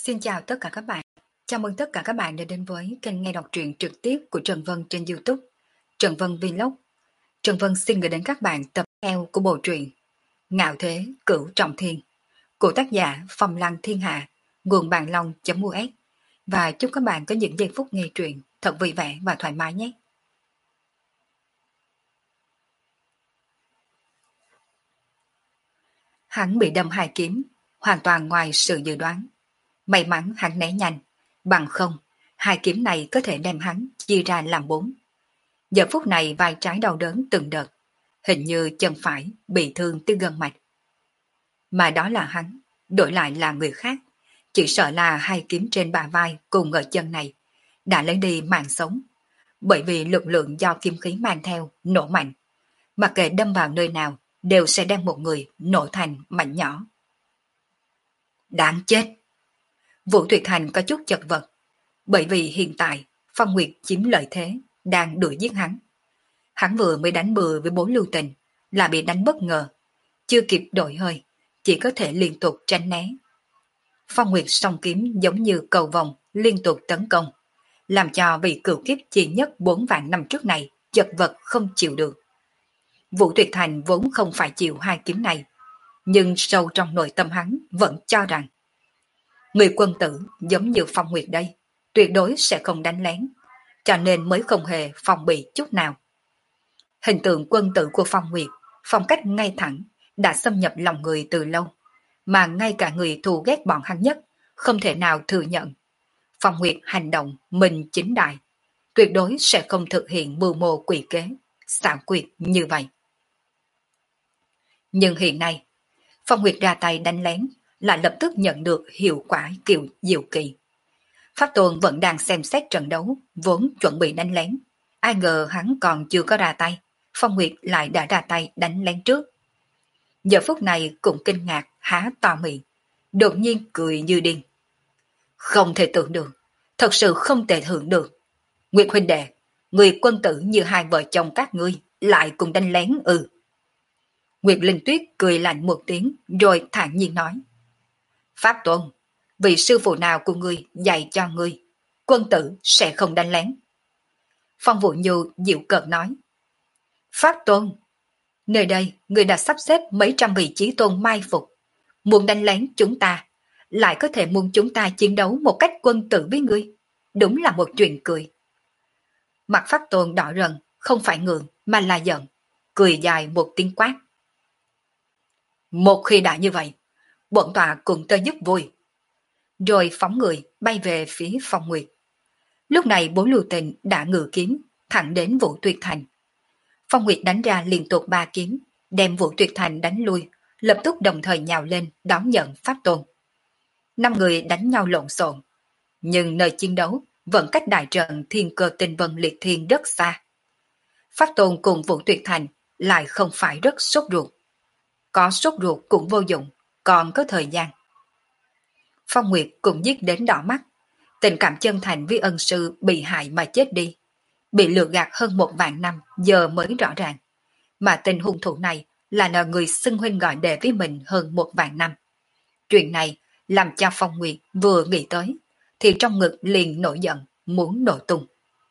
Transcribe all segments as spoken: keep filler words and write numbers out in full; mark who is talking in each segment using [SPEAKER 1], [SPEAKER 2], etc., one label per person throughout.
[SPEAKER 1] Xin chào tất cả các bạn. Chào mừng tất cả các bạn đã đến với kênh nghe đọc truyện trực tiếp của Trần Vân trên YouTube, Trần Vân Vlog. Trần Vân xin gửi đến các bạn tập theo của bộ truyện Ngạo Thế Cửu Trọng Thiên của tác giả Phong Lăng Thiên Hạ, nguồn bàn long.us. Và chúc các bạn có những giây phút nghe truyện thật vui vẻ và thoải mái nhé. Hắn bị đâm hai kiếm, hoàn toàn ngoài sự dự đoán. May mắn hắn né nhanh, bằng không, hai kiếm này có thể đem hắn chia ra làm bốn. Giờ phút này vai trái đau đớn từng đợt, hình như chân phải bị thương từ gân mạch. Mà đó là hắn, đổi lại là người khác, chỉ sợ là hai kiếm trên bả vai cùng ở chân này đã lấy đi mạng sống, bởi vì lực lượng do kim khí mang theo nổ mạnh, mặc kệ đâm vào nơi nào đều sẽ đem một người nổ thành mảnh nhỏ. Đáng chết! Vũ Tuyệt Thành có chút chật vật, bởi vì hiện tại Phong Nguyệt chiếm lợi thế, đang đuổi giết hắn. Hắn vừa mới đánh bừa với bốn lưu tình, là bị đánh bất ngờ, chưa kịp đổi hơi, chỉ có thể liên tục tránh né. Phong Nguyệt song kiếm giống như cầu vòng liên tục tấn công, làm cho vị cửu kiếp chi nhất bốn vạn năm trước này chật vật không chịu được. Vũ Tuyệt Thành vốn không phải chịu hai kiếm này, nhưng sâu trong nội tâm hắn vẫn cho rằng người quân tử giống như Phong Nguyệt đây, tuyệt đối sẽ không đánh lén, cho nên mới không hề phòng bị chút nào. Hình tượng quân tử của Phong Nguyệt, phong cách ngay thẳng, đã xâm nhập lòng người từ lâu, mà ngay cả người thù ghét bọn hắn nhất, không thể nào thừa nhận. Phong Nguyệt hành động mình chính đại, tuyệt đối sẽ không thực hiện mưu mô quỷ kế, xảo quyệt như vậy. Nhưng hiện nay, Phong Nguyệt ra tay đánh lén, lại lập tức nhận được hiệu quả kiểu diệu kỳ. Pháp Tôn vẫn đang xem xét trận đấu, vốn chuẩn bị đánh lén. Ai ngờ hắn còn chưa có ra tay, Phong Nguyệt lại đã ra tay đánh lén trước. Giờ phút này cũng kinh ngạc, há to miệng, đột nhiên cười như điên. Không thể tưởng được, thật sự không thể tưởng được. Nguyệt huynh đệ, người quân tử như hai vợ chồng các ngươi, lại cùng đánh lén ư. Nguyệt Linh Tuyết cười lạnh một tiếng, rồi thản nhiên nói. Pháp Tôn, vị sư phụ nào của ngươi dạy cho ngươi, quân tử sẽ không đánh lén. Phong Vũ Nhu dịu cợt nói. Pháp Tôn, nơi đây ngươi đã sắp xếp mấy trăm vị chí tôn mai phục, muốn đánh lén chúng ta, lại có thể muốn chúng ta chiến đấu một cách quân tử với ngươi, đúng là một chuyện cười. Mặt Pháp Tôn đỏ rần, không phải ngượng mà là giận, cười dài một tiếng quát. Một khi đã như vậy, bọn tọa cùng tơ giúp vui. Rồi phóng người bay về phía Phong Nguyệt. Lúc này bốn lưu tình đã ngự kiếm thẳng đến Vũ Tuyệt Thành. Phong Nguyệt đánh ra liên tục ba kiếm, đem Vũ Tuyệt Thành đánh lui, lập tức đồng thời nhào lên đón nhận Pháp Tôn. Năm người đánh nhau lộn xộn, nhưng nơi chiến đấu vẫn cách đại trận Thiên Cơ Tinh Vân Liệt Thiên rất xa. Pháp Tôn cùng Vũ Tuyệt Thành lại không phải rất sốt ruột. Có sốt ruột cũng vô dụng, còn có thời gian. Phong Nguyệt cũng giết đến đỏ mắt, tình cảm chân thành với ân sư bị hại mà chết đi, bị lừa gạt hơn một vạn năm giờ mới rõ ràng, mà tình hung thủ này là nợ người xưng huynh gọi đệ với mình hơn một vạn năm. Chuyện này làm cho Phong Nguyệt vừa nghĩ tới, thì trong ngực liền nổi giận, muốn nổ tung.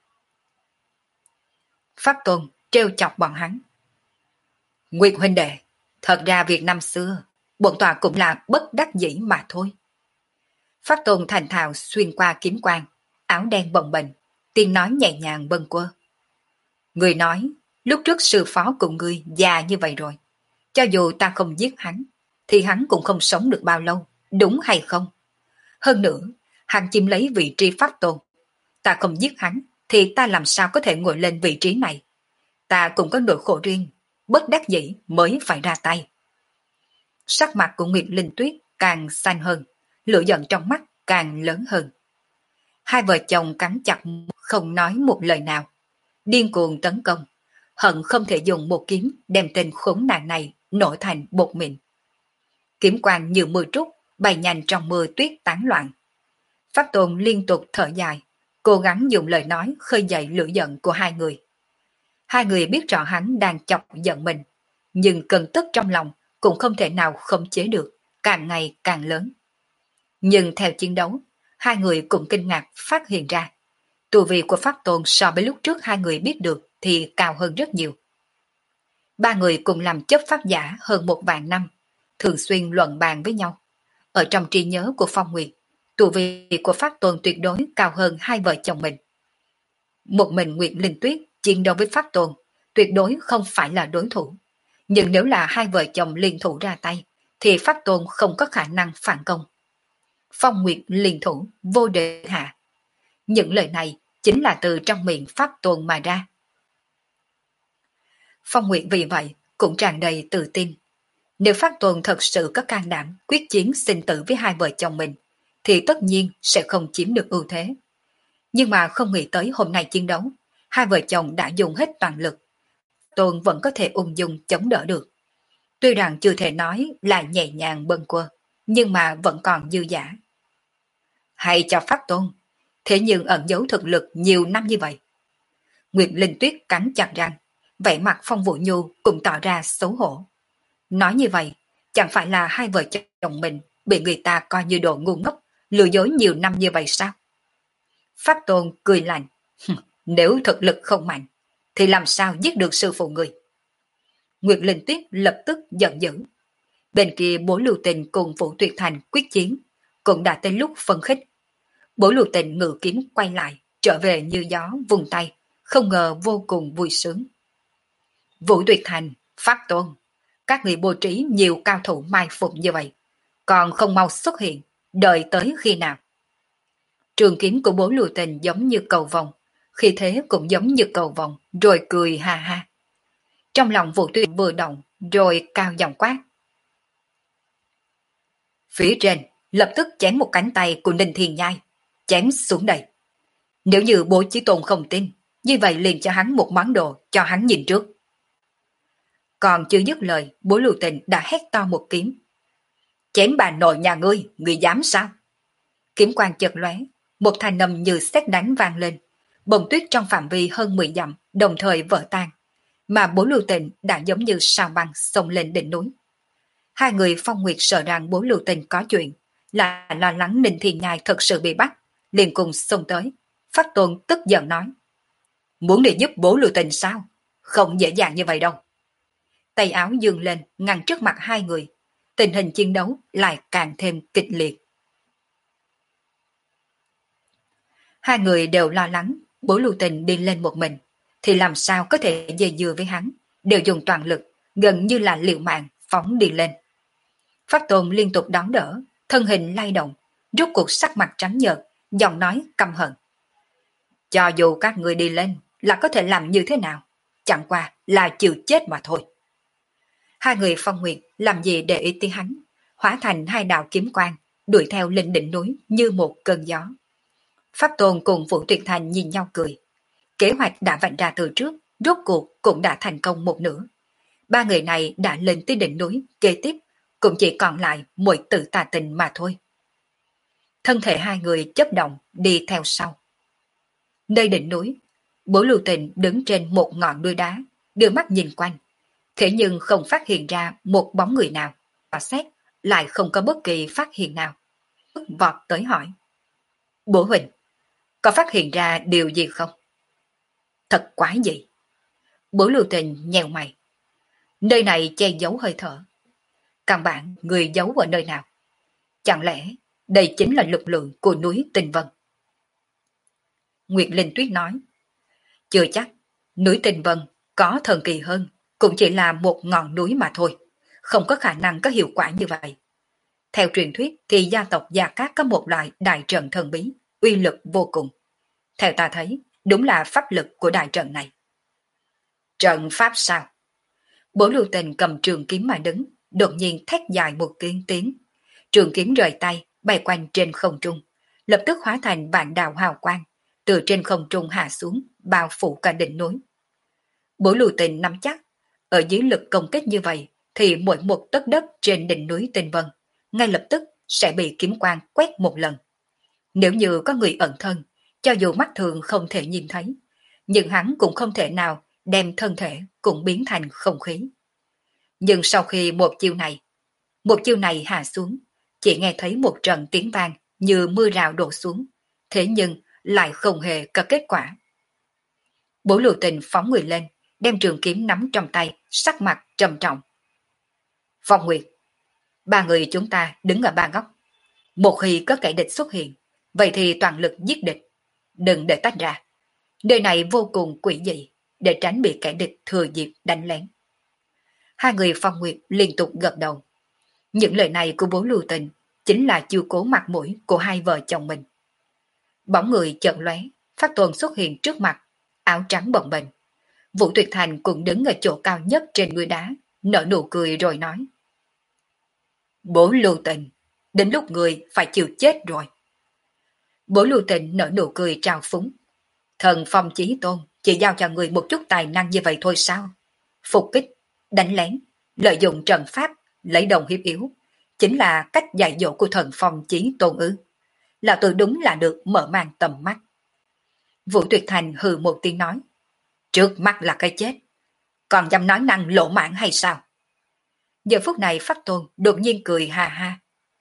[SPEAKER 1] Pháp Tôn trêu chọc bọn hắn. Nguyệt huynh đệ, thật ra việc năm xưa, bọn tòa cũng là bất đắc dĩ mà thôi. Pháp Tôn thành thạo xuyên qua kiếm quang, áo đen bồng bềnh, tiếng nói nhẹ nhàng bâng quơ. Người nói, lúc trước sư phó cùng ngươi già như vậy rồi. Cho dù ta không giết hắn, thì hắn cũng không sống được bao lâu, đúng hay không? Hơn nữa, hắn chiếm lấy vị trí Pháp Tôn. Ta không giết hắn, thì ta làm sao có thể ngồi lên vị trí này? Ta cũng có nỗi khổ riêng, bất đắc dĩ mới phải ra tay. Sắc mặt của Nguyệt Linh Tuyết càng xanh hơn, lửa giận trong mắt càng lớn hơn. Hai vợ chồng cắn chặt không nói một lời nào, điên cuồng tấn công, hận không thể dùng một kiếm đem tên khốn nạn này nổ thành bột mịn. Kiếm quang như mưa trút bay nhanh trong mưa tuyết tán loạn. Pháp Tôn liên tục thở dài, cố gắng dùng lời nói khơi dậy lửa giận của hai người. Hai người biết rõ hắn đang chọc giận mình, nhưng cơn tức trong lòng cũng không thể nào khống chế được, càng ngày càng lớn. Nhưng theo chiến đấu, hai người cũng kinh ngạc phát hiện ra, tu vi của Pháp Tôn so với lúc trước hai người biết được thì cao hơn rất nhiều. Ba người cùng làm chấp pháp giả hơn một vạn năm, thường xuyên luận bàn với nhau. Ở trong trí nhớ của Phong Nguyệt, tu vi của Pháp Tôn tuyệt đối cao hơn hai vợ chồng mình. Một mình Nguyệt Linh Tuyết chiến đấu với Pháp Tôn, tuyệt đối không phải là đối thủ. Nhưng nếu là hai vợ chồng liên thủ ra tay, thì Pháp Tôn không có khả năng phản công. Phong Nguyệt liên thủ, vô địch hạ. Những lời này chính là từ trong miệng Pháp Tôn mà ra. Phong Nguyệt vì vậy cũng tràn đầy tự tin. Nếu Pháp Tôn thật sự có can đảm quyết chiến sinh tử với hai vợ chồng mình, thì tất nhiên sẽ không chiếm được ưu thế. Nhưng mà không nghĩ tới hôm nay chiến đấu, hai vợ chồng đã dùng hết toàn lực. Tôn vẫn có thể ung dung chống đỡ được. Tuy rằng chưa thể nói là nhẹ nhàng bâng quơ, nhưng mà vẫn còn dư giả. Hay cho Pháp Tôn, thế nhưng ẩn giấu thực lực nhiều năm như vậy. Nguyệt Linh Tuyết cắn chặt răng, vẻ mặt Phong Vũ Nhu cũng tỏ ra xấu hổ. Nói như vậy, chẳng phải là hai vợ chồng mình bị người ta coi như đồ ngu ngốc, lừa dối nhiều năm như vậy sao? Pháp Tôn cười lạnh, nếu thực lực không mạnh, thì làm sao giết được sư phụ người? Nguyệt Linh Tuyết lập tức giận dữ. Bên kia Bố Lưu Tình cùng Vũ Tuyệt Thành quyết chiến, cũng đã tới lúc phân khích. Bố Lưu Tình ngự kiếm quay lại, trở về như gió vùng tay, không ngờ vô cùng vui sướng. Vũ Tuyệt Thành, Pháp Tôn, các người bố trí nhiều cao thủ mai phục như vậy, còn không mau xuất hiện, đợi tới khi nào? Trường kiếm của Bố Lưu Tình giống như cầu vồng, khi thế cũng giống như cầu vồng, rồi cười ha ha. Trong lòng Vũ Tuyệt vừa động, rồi cao giọng quát. Phía trên, lập tức chém một cánh tay của Ninh Thiên Nhai, chém xuống đây. Nếu như Bố Chí Tôn không tin, như vậy liền cho hắn một món đồ, cho hắn nhìn trước. Còn chưa dứt lời, Bố Lưu Tình đã hét to một kiếm. Chém bà nội nhà ngươi, ngươi dám sao? Kiếm quang chợt lóe, một thanh âm như sét đánh vang lên. Bông tuyết trong phạm vi hơn mười dặm đồng thời vỡ tan, mà Bố Lưu Tình đã giống như sao băng xông lên đỉnh núi. Hai người Phong Nguyệt sợ rằng Bố Lưu Tình có chuyện, là lo lắng Ninh Thiên Nhai thật sự bị bắt, liền cùng xông tới. Pháp Tôn tức giận nói. Muốn đi giúp Bố Lưu Tình sao? Không dễ dàng như vậy đâu. Tay áo dương lên ngăn trước mặt hai người, tình hình chiến đấu lại càng thêm kịch liệt. Hai người đều lo lắng, Bố Lưu Tình đi lên một mình, thì làm sao có thể dây dưa với hắn, đều dùng toàn lực, gần như là liều mạng, phóng đi lên. Pháp Tôn liên tục đón đỡ, thân hình lay động, rút cuộc sắc mặt trắng nhợt, giọng nói căm hận. Cho dù các người đi lên, là có thể làm như thế nào, chẳng qua là chịu chết mà thôi. Hai người Phong Nguyệt làm gì để ý tiếng hắn, hóa thành hai đạo kiếm quang, đuổi theo lên đỉnh núi như một cơn gió. Pháp Tôn cùng Vũ Tuyệt Thành nhìn nhau cười. Kế hoạch đã vạch ra từ trước, rốt cuộc cũng đã thành công một nửa. Ba người này đã lên tới đỉnh núi, kế tiếp cũng chỉ còn lại muội tử tà tình mà thôi. Thân thể hai người chấp động đi theo sau. Nơi đỉnh núi, Bố Lưu Tình đứng trên một ngọn núi đá, đưa mắt nhìn quanh. Thế nhưng không phát hiện ra một bóng người nào. Và xét lại không có bất kỳ phát hiện nào. Vọt tới hỏi. Bố Huỳnh, có phát hiện ra điều gì không? Thật quái gì? Bố Lưu Tình nhèo mày. Nơi này che giấu hơi thở. Căn bản người giấu ở nơi nào? Chẳng lẽ đây chính là lực lượng của núi Tinh Vân? Nguyệt Linh Tuyết nói. Chưa chắc, núi Tinh Vân có thần kỳ hơn, cũng chỉ là một ngọn núi mà thôi, không có khả năng có hiệu quả như vậy. Theo truyền thuyết thì gia tộc Gia Cát có một loại đại trận thần bí, uy lực vô cùng. Theo ta thấy, đúng là pháp lực của đại trận này. Trận pháp sao? Bố Lưu Tình cầm trường kiếm mà đứng, đột nhiên thét dài một tiếng tiếng. Trường kiếm rời tay, bay quanh trên không trung, lập tức hóa thành vạn đạo hào quang, từ trên không trung hạ xuống, bao phủ cả đỉnh núi. Bố Lưu Tình nắm chắc, ở dưới lực công kích như vậy, thì mỗi một tấc đất trên đỉnh núi Tinh Vân, ngay lập tức sẽ bị kiếm quang quét một lần. Nếu như có người ẩn thân, cho dù mắt thường không thể nhìn thấy, nhưng hắn cũng không thể nào đem thân thể cũng biến thành không khí. Nhưng sau khi một chiêu này, một chiêu này hạ xuống, Chỉ nghe thấy một trận tiếng vang như mưa rào đổ xuống, thế nhưng lại không hề có kết quả. Bố Lưu Tình phóng người lên, đem trường kiếm nắm trong tay, sắc mặt trầm trọng. Phong Nguyệt, ba người chúng ta đứng ở ba góc. Một khi có kẻ địch xuất hiện, vậy thì toàn lực giết địch. Đừng để tách ra. Nơi này vô cùng quỷ dị, để tránh bị kẻ địch thừa dịp đánh lén. Hai người Phong Nguyệt liên tục gật đầu. Những lời này của bố Lưu Tình chính là chiêu cố mặt mũi của hai vợ chồng mình. Bóng người chợt lóe, Phát Tôn xuất hiện trước mặt, áo trắng bồng bềnh. Vũ Tuyệt Thành cũng đứng ở chỗ cao nhất trên núi đá, nở nụ cười rồi nói. Bố Lưu Tình, đến lúc người phải chịu chết rồi. Bố Lưu Tình nở nụ cười trào phúng. Thần Phong Chí Tôn chỉ giao cho người một chút tài năng như vậy thôi sao? Phục kích, đánh lén, lợi dụng trận pháp, lấy đồng hiếp yếu, chính là cách dạy dỗ của thần Phong Chí Tôn ư. Là tôi đúng là được mở mang tầm mắt. Vũ Tuyệt Thành hừ một tiếng nói. Trước mắt là cái chết, còn dám nói năng lỗ mãng hay sao? Giờ phút này Pháp Tôn đột nhiên cười ha ha.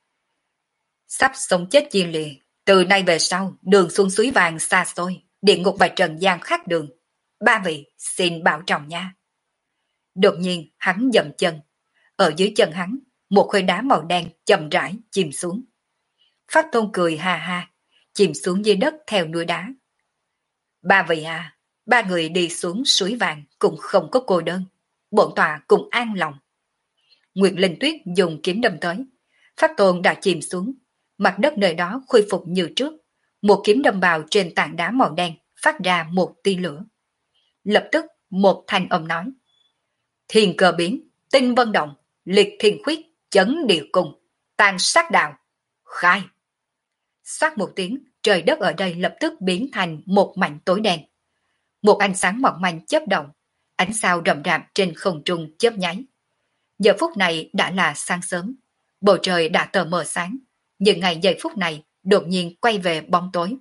[SPEAKER 1] Sắp sống chết chia lìa, từ nay về sau đường xuống suối vàng xa xôi, địa ngục và trần gian khác đường. Ba vị xin bảo trọng nha. Đột nhiên hắn dậm chân, ở dưới chân hắn một khối đá màu đen chậm rãi chìm xuống. Pháp Tôn cười ha ha, chìm xuống dưới đất theo núi đá. Ba vị à, ba người đi xuống suối vàng cũng không có cô đơn, bổn tọa cũng an lòng. Nguyệt Linh Tuyết dùng kiếm đâm tới, Pháp Tôn đã chìm xuống, mặt đất nơi đó khôi phục như trước, một kiếm đâm vào trên tảng đá màu đen, phát ra một tia lửa. Lập tức một thanh âm nói: Thiên cơ biến, tinh vân động, liệt thiên khuyết, chấn địa cung, tàn sát đạo, khai. Xoát một tiếng, trời đất ở đây lập tức biến thành một mảnh tối đen. Một ánh sáng mỏng manh chớp động, ánh sao rậm rạp trên không trung chớp nháy. Giờ phút này đã là sáng sớm, bầu trời đã tờ mờ sáng, nhưng ngày giây phút này đột nhiên quay về bóng tối.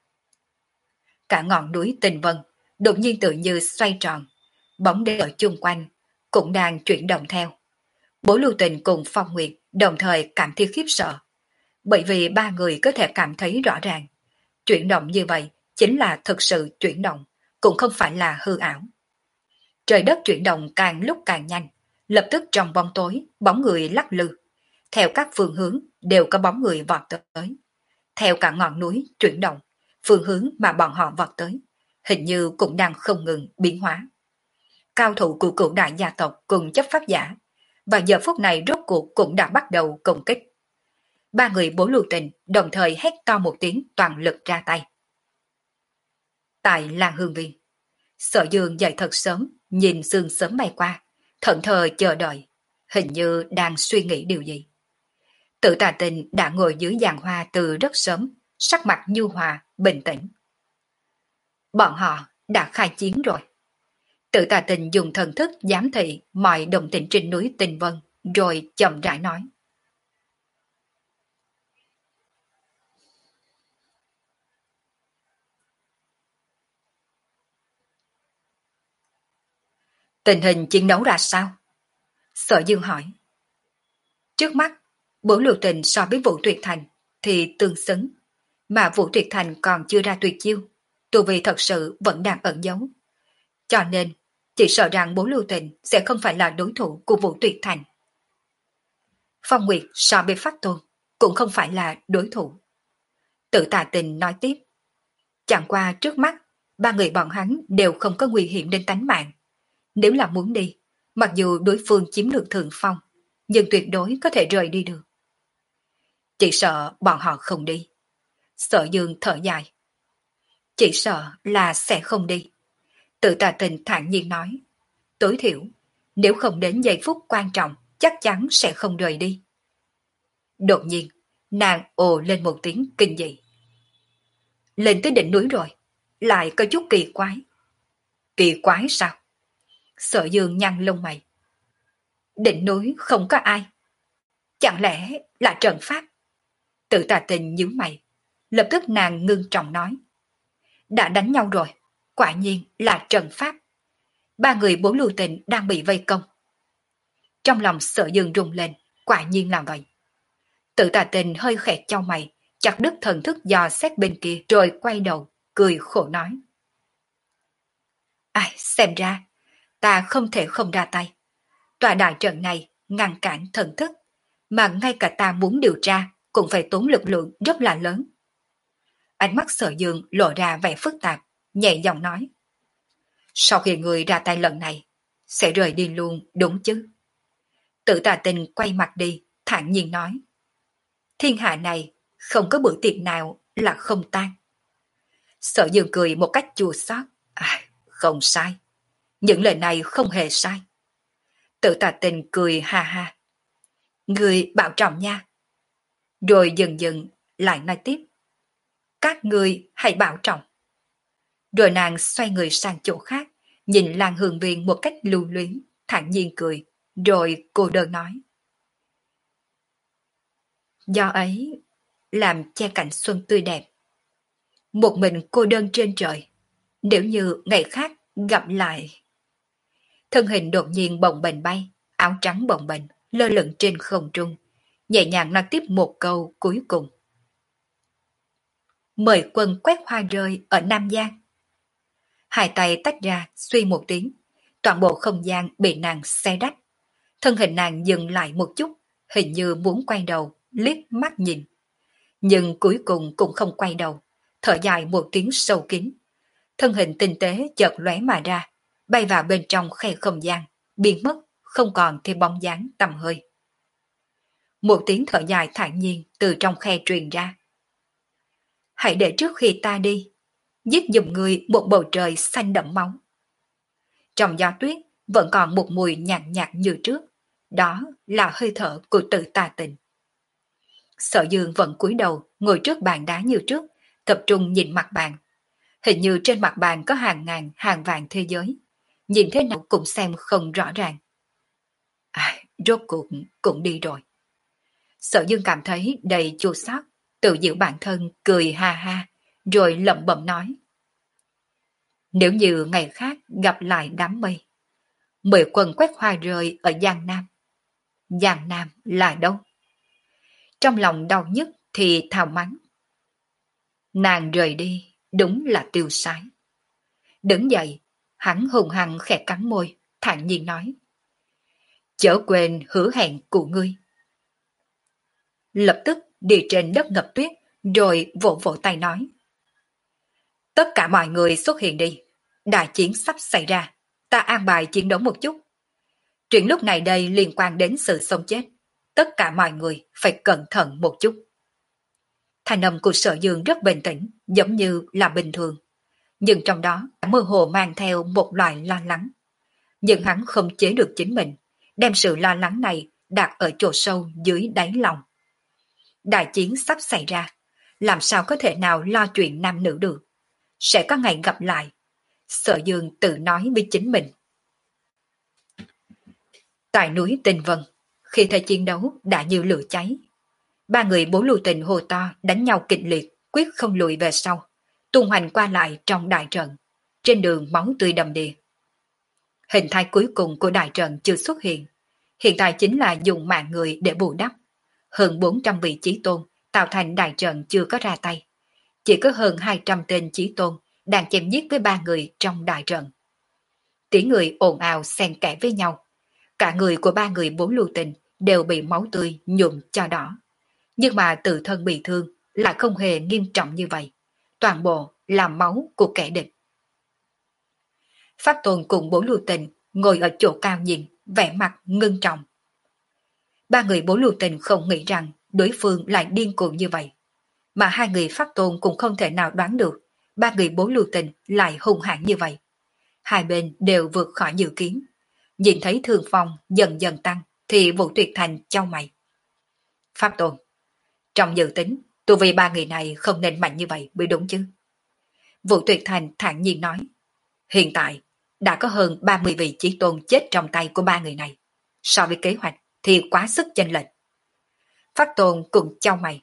[SPEAKER 1] Cả ngọn núi Tinh Vân đột nhiên tự như xoay tròn, bóng đêm ở chung quanh cũng đang chuyển động theo. Bố Lưu Tình cùng Phong Nguyệt đồng thời cảm thấy khiếp sợ, bởi vì ba người có thể cảm thấy rõ ràng, chuyển động như vậy chính là thực sự chuyển động, cũng không phải là hư ảo. Trời đất chuyển động càng lúc càng nhanh, lập tức trong bóng tối, bóng người lắc lư. Theo các phương hướng đều có bóng người vọt tới. Theo cả ngọn núi chuyển động, phương hướng mà bọn họ vọt tới, hình như cũng đang không ngừng biến hóa. Cao thủ của cửu đại gia tộc cùng chấp pháp giả, và giờ phút này rốt cuộc cũng đã bắt đầu công kích. Ba người Bố Lưu Tình đồng thời hét to một tiếng toàn lực ra tay. Tại Lan Hương Viên, Sở Dương dậy thật sớm, nhìn sương sớm bay qua, thẫn thờ chờ đợi, hình như đang suy nghĩ điều gì. Tự Tà Tình đã ngồi dưới giàn hoa từ rất sớm, sắc mặt nhu hòa, bình tĩnh. Bọn họ đã khai chiến rồi. Tự Tà Tình dùng thần thức giám thị mọi động tĩnh trên núi Tinh Vân, rồi chậm rãi nói. Tình hình chiến đấu ra sao? Sở Dương hỏi. Trước mắt, Bố Lưu Tình so với Vũ Tuyệt Thành thì tương xứng, mà Vũ Tuyệt Thành còn chưa ra tuyệt chiêu, tu vi thật sự vẫn đang ẩn giấu. Cho nên, chỉ sợ rằng Bố Lưu Tình sẽ không phải là đối thủ của Vũ Tuyệt Thành. Phong Nguyệt so với Pháp Tôn cũng không phải là đối thủ. Tự Tà Tình nói tiếp. Chẳng qua trước mắt, ba người bọn hắn đều không có nguy hiểm đến tánh mạng. Nếu là muốn đi, mặc dù đối phương chiếm được thượng phong, nhưng tuyệt đối có thể rời đi được. Chỉ sợ bọn họ không đi. Sở Dương thở dài. Chỉ sợ là sẽ không đi. Tự Tà Tình thản nhiên nói. Tối thiểu, nếu không đến giây phút quan trọng, chắc chắn sẽ không rời đi. Đột nhiên, nàng ồ lên một tiếng kinh dị. Lên tới đỉnh núi rồi, lại có chút kỳ quái. Kỳ quái sao? Sở Dương nhăn lông mày. Đỉnh núi không có ai. Chẳng lẽ là trận pháp? Tự Tà Tình nhíu mày. Lập tức nàng ngưng trọng nói. Đã đánh nhau rồi, quả nhiên là trận pháp. Ba người Bố Lưu Tình đang bị vây công. Trong lòng Sở Dương rung lên, quả nhiên là vậy. Tự Tà Tình hơi khẽ chau mày, chặt đứt thần thức dò xét bên kia rồi quay đầu, cười khổ nói. Ai, xem ra, ta không thể không ra tay. Tòa đại trận này ngăn cản thần thức, mà ngay cả ta muốn điều tra cũng phải tốn lực lượng rất là lớn. Ánh mắt Sở Dương lộ ra vẻ phức tạp, nhẹ giọng nói. Sau khi người ra tay lần này, sẽ rời đi luôn đúng chứ? Tự Tà Tình quay mặt đi, thản nhiên nói. Thiên hạ này không có bữa tiệc nào là không tan. Sở Dương cười một cách chua xót. À, không sai. Những lời này không hề sai. Tự Tà Tình cười ha ha. Người bảo trọng nha. Rồi dần dần lại nói tiếp. Các người hãy bảo trọng. Rồi nàng xoay người sang chỗ khác, nhìn Lan Hương Viên một cách lưu luyến, thản nhiên cười, rồi cô đơn nói. Do ấy làm che cảnh xuân tươi đẹp. Một mình cô đơn trên trời, nếu như ngày khác gặp lại. Thân hình đột nhiên bồng bềnh bay, áo trắng bồng bềnh, lơ lửng trên không trung, nhẹ nhàng nói tiếp một câu cuối cùng. Mời quân quét hoa rơi ở Nam Giang. Hai tay tách ra, suy một tiếng, toàn bộ không gian bị nàng xé rách. Thân hình nàng dừng lại một chút, hình như muốn quay đầu, liếc mắt nhìn. Nhưng cuối cùng cũng không quay đầu, thở dài một tiếng sâu kín. Thân hình tinh tế chợt lóe mà ra, bay vào bên trong khe không gian, biến mất, không còn thêm bóng dáng tầm hơi. Một tiếng thở dài thản nhiên từ trong khe truyền ra. Hãy để trước khi ta đi, giết giùm người một bầu trời xanh đậm máu. Trong gió tuyết vẫn còn một mùi nhạt nhạt như trước, đó là hơi thở của Tự Tà Tình. Sở Dương vẫn cúi đầu ngồi trước bàn đá như trước, tập trung nhìn mặt bàn. Hình như trên mặt bàn có hàng ngàn hàng vạn thế giới, nhìn thế nào cũng xem không rõ ràng. À, rốt cuộc cũng đi rồi. Sở Dương cảm thấy đầy chua xót, tự giễu bản thân cười ha ha, rồi lẩm bẩm nói. Nếu như ngày khác gặp lại đám mây, mười quần quét hoa rơi ở Giang Nam. Giang Nam là đâu? Trong lòng đau nhức thì thào mắng. Nàng rời đi, đúng là tiêu sái. Đứng dậy, hắn hùng hăng khẽ cắn môi, thản nhiên nói. Chớ quên hứa hẹn của ngươi. Lập tức đi trên đất ngập tuyết, rồi vỗ vỗ tay nói. Tất cả mọi người xuất hiện đi, đại chiến sắp xảy ra, ta an bài chiến đấu một chút. Chuyện lúc này đây liên quan đến sự sống chết, tất cả mọi người phải cẩn thận một chút. Thanh âm của Sở Dương rất bình tĩnh, giống như là bình thường, nhưng trong đó mơ hồ mang theo một loại lo lắng. Nhưng hắn không chế được chính mình, đem sự lo lắng này đặt ở chỗ sâu dưới đáy lòng. Đại chiến sắp xảy ra, làm sao có thể nào lo chuyện nam nữ được? Sẽ có ngày gặp lại. Sở Dương tự nói với chính mình. Tại núi Tinh Vân, khi thời chiến đấu đã như lửa cháy. Ba người Bố Lưu Tình hồ to đánh nhau kịch liệt, quyết không lùi về sau, tung hoành qua lại trong đại trận, trên đường máu tươi đầm đìa. Hình thái cuối cùng của đại trận chưa xuất hiện, hiện tại chính là dùng mạng người để bù đắp. Hơn bốn trăm vị chí tôn tạo thành đại trận chưa có ra tay, chỉ có hơn hai trăm tên chí tôn đang chém giết với ba người trong đại trận. Tiếng người ồn ào xen kẽ với nhau, cả người của ba người Bố Lưu Tình đều bị máu tươi nhuộm cho đỏ. Nhưng mà tự thân bị thương lại không hề nghiêm trọng như vậy, toàn bộ là máu của kẻ địch. Pháp Tôn cùng Bố Lưu Tình ngồi ở chỗ cao nhìn, vẻ mặt ngưng trọng. Ba người Bố Lưu Tình không nghĩ rằng đối phương lại điên cuồng như vậy, mà hai người Pháp Tôn cũng không thể nào đoán được ba người Bố Lưu Tình lại hung hãn như vậy. Hai bên đều vượt khỏi dự kiến. Nhìn thấy thương phong dần dần tăng thì Vũ Tuyệt Thành chau mày. Pháp Tôn, trong dự tính, tu vi ba người này không nên mạnh như vậy mới đúng chứ. Vũ Tuyệt Thành thản nhiên nói. Hiện tại, đã có hơn ba mươi vị chí tôn chết trong tay của ba người này. So với kế hoạch thì quá sức chênh lệch. Pháp Tôn cũng chau mày.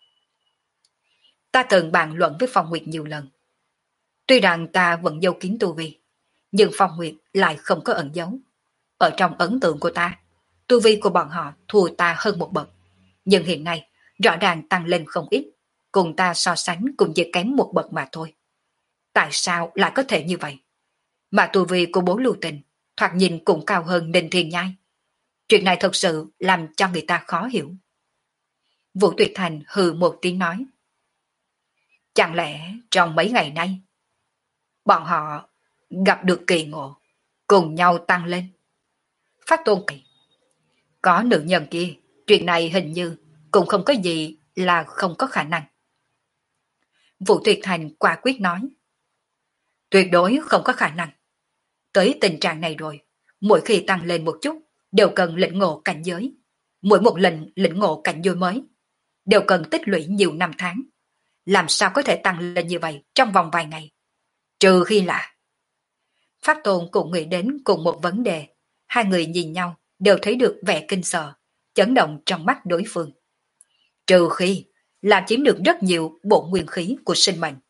[SPEAKER 1] Ta từng bàn luận với Phong Nguyệt nhiều lần. Tuy rằng ta vẫn giấu kín tu vi, nhưng Phong Nguyệt lại không có ẩn giấu. Ở trong ấn tượng của ta, tu vi của bọn họ thua ta hơn một bậc. Nhưng hiện nay, rõ ràng tăng lên không ít, cùng ta so sánh cũng chỉ kém một bậc mà thôi. Tại sao lại có thể như vậy? Mà tu vi của bố Lưu Tình thoạt nhìn cũng cao hơn Ninh Thiên Nhai. Chuyện này thật sự làm cho người ta khó hiểu. Vũ Tuyệt Thành hừ một tiếng nói. Chẳng lẽ trong mấy ngày nay, bọn họ gặp được kỳ ngộ, cùng nhau tăng lên? Phát Tôn kỳ. Có nữ nhân kia, chuyện này hình như cũng không có gì là không có khả năng. Vũ Tuyệt Thành quả quyết nói. Tuyệt đối không có khả năng. Tới tình trạng này rồi, mỗi khi tăng lên một chút, đều cần lĩnh ngộ cảnh giới. Mỗi một lần lĩnh ngộ cảnh giới mới, đều cần tích lũy nhiều năm tháng. Làm sao có thể tăng lên như vậy trong vòng vài ngày? Trừ khi là... Pháp Tôn cũng nghĩ đến cùng một vấn đề. Hai người nhìn nhau, đều thấy được vẻ kinh sợ, chấn động trong mắt đối phương. Trừ khi là chiếm được rất nhiều bộ nguyên khí của sinh mệnh.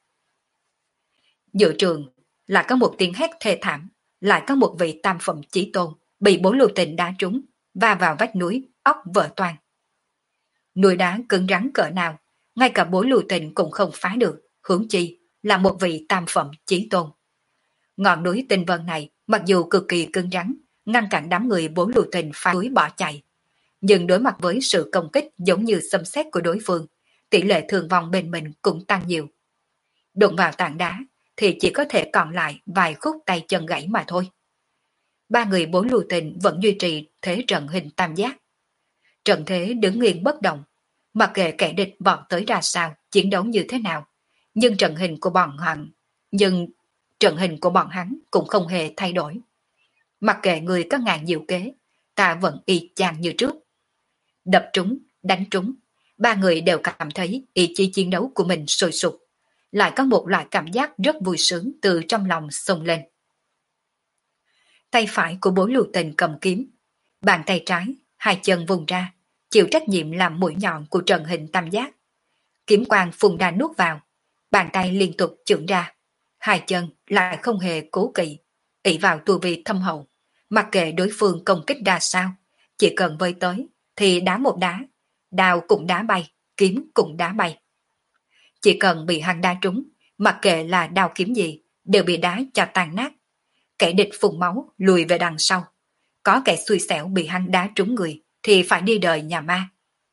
[SPEAKER 1] Giữa trường lại có một tiếng hét thê thảm, lại có một vị tam phẩm chí tôn bị bốn lưu tình đá trúng, va vào vách núi, óc vỡ toang. Núi đá cứng rắn cỡ nào, ngay cả bốn lưu tình cũng không phá được, huống chi là một vị tam phẩm chí tôn. Ngọn núi tinh vân này mặc dù cực kỳ cứng rắn, ngăn cản đám người bốn lưu tình phá núi bỏ chạy, nhưng đối mặt với sự công kích giống như xâm xét của đối phương, tỷ lệ thương vong bên mình cũng tăng nhiều. Đụng vào tảng đá thì chỉ có thể còn lại vài khúc tay chân gãy mà thôi. Ba người bốn lưu tình vẫn duy trì thế trận hình tam giác. Trận thế đứng nghiêng bất động, mặc kệ kẻ địch vọt tới ra sao, chiến đấu như thế nào, nhưng trận hình của bọn hắn, nhưng trận hình của bọn hắn cũng không hề thay đổi. Mặc kệ người có ngàn nhiều kế, ta vẫn y chang như trước. Đập trúng, đánh trúng, ba người đều cảm thấy ý chí chiến đấu của mình sôi sục, lại có một loại cảm giác rất vui sướng từ trong lòng xông lên. Tay phải của Bố Lưu Tình cầm kiếm, bàn tay trái, hai chân vùng ra, chịu trách nhiệm làm mũi nhọn của trận hình tam giác. Kiếm quang phun ra nuốt vào, bàn tay liên tục chưởng ra, hai chân lại không hề cố kỵ, ỷ vào tu vi thâm hậu, mặc kệ đối phương công kích ra sao, chỉ cần vơi tới thì đá một đá, đao cũng đá bay, kiếm cũng đá bay. Chỉ cần bị hắn đá trúng, mặc kệ là đao kiếm gì, đều bị đá cho tan nát. Kẻ địch phun máu lùi về đằng sau, có kẻ xui xẻo bị hắn đá trúng người thì phải đi đời nhà ma.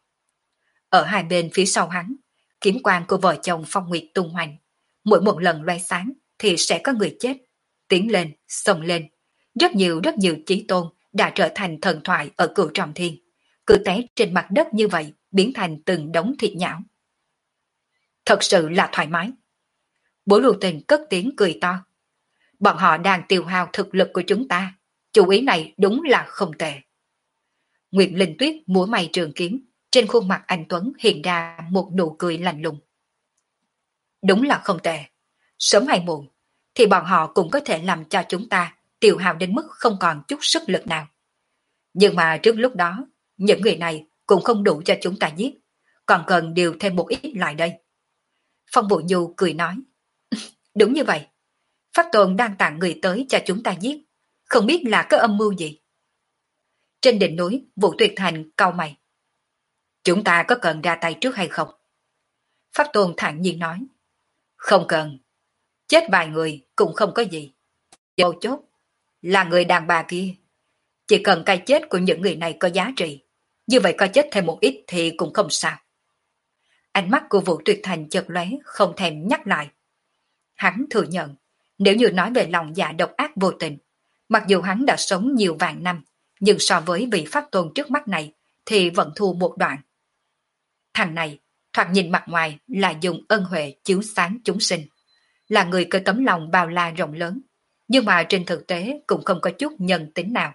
[SPEAKER 1] Ở hai bên phía sau hắn, kiếm quang của vợ chồng Phong Nguyệt tung hoành, mỗi một lần loe sáng thì sẽ có người chết, tiến lên, xông lên. Rất nhiều rất nhiều chí tôn đã trở thành thần thoại ở Cửu Trọng Thiên, cứ té trên mặt đất như vậy, biến thành từng đống thịt nhão. Thật sự là thoải mái. Bố Lưu Tình cất tiếng cười to. Bọn họ đang tiêu hao thực lực của chúng ta, chủ ý này đúng là không tệ. Nguyệt Linh Tuyết múa may trường kiếm, trên khuôn mặt anh Tuấn hiện ra một nụ cười lạnh lùng. Đúng là không tệ. Sớm hay muộn, thì bọn họ cũng có thể làm cho chúng ta tiêu hao đến mức không còn chút sức lực nào. Nhưng mà trước lúc đó, những người này cũng không đủ cho chúng ta giết, còn cần điều thêm một ít lại đây. Phong Vũ Nhu cười nói. Đúng như vậy. Pháp Tôn đang tặng người tới cho chúng ta giết, không biết là có âm mưu gì. Trên đỉnh núi, Vũ Tuyệt Thành cau mày. Chúng ta có cần ra tay trước hay không? Pháp Tôn thản nhiên nói. Không cần. Chết vài người cũng không có gì. Dầu chốt là người đàn bà kia. Chỉ cần cái chết của những người này có giá trị, như vậy có chết thêm một ít thì cũng không sao. Ánh mắt của Vũ Tuyệt Thành chợt lóe, không thèm nhắc lại. Hắn thừa nhận, nếu như nói về lòng dạ độc ác vô tình, mặc dù hắn đã sống nhiều vạn năm, nhưng so với vị Pháp Tôn trước mắt này thì vẫn thua một đoạn. Thằng này, thoạt nhìn mặt ngoài là dùng ân huệ chiếu sáng chúng sinh, là người có tấm lòng bao la rộng lớn, nhưng mà trên thực tế cũng không có chút nhân tính nào.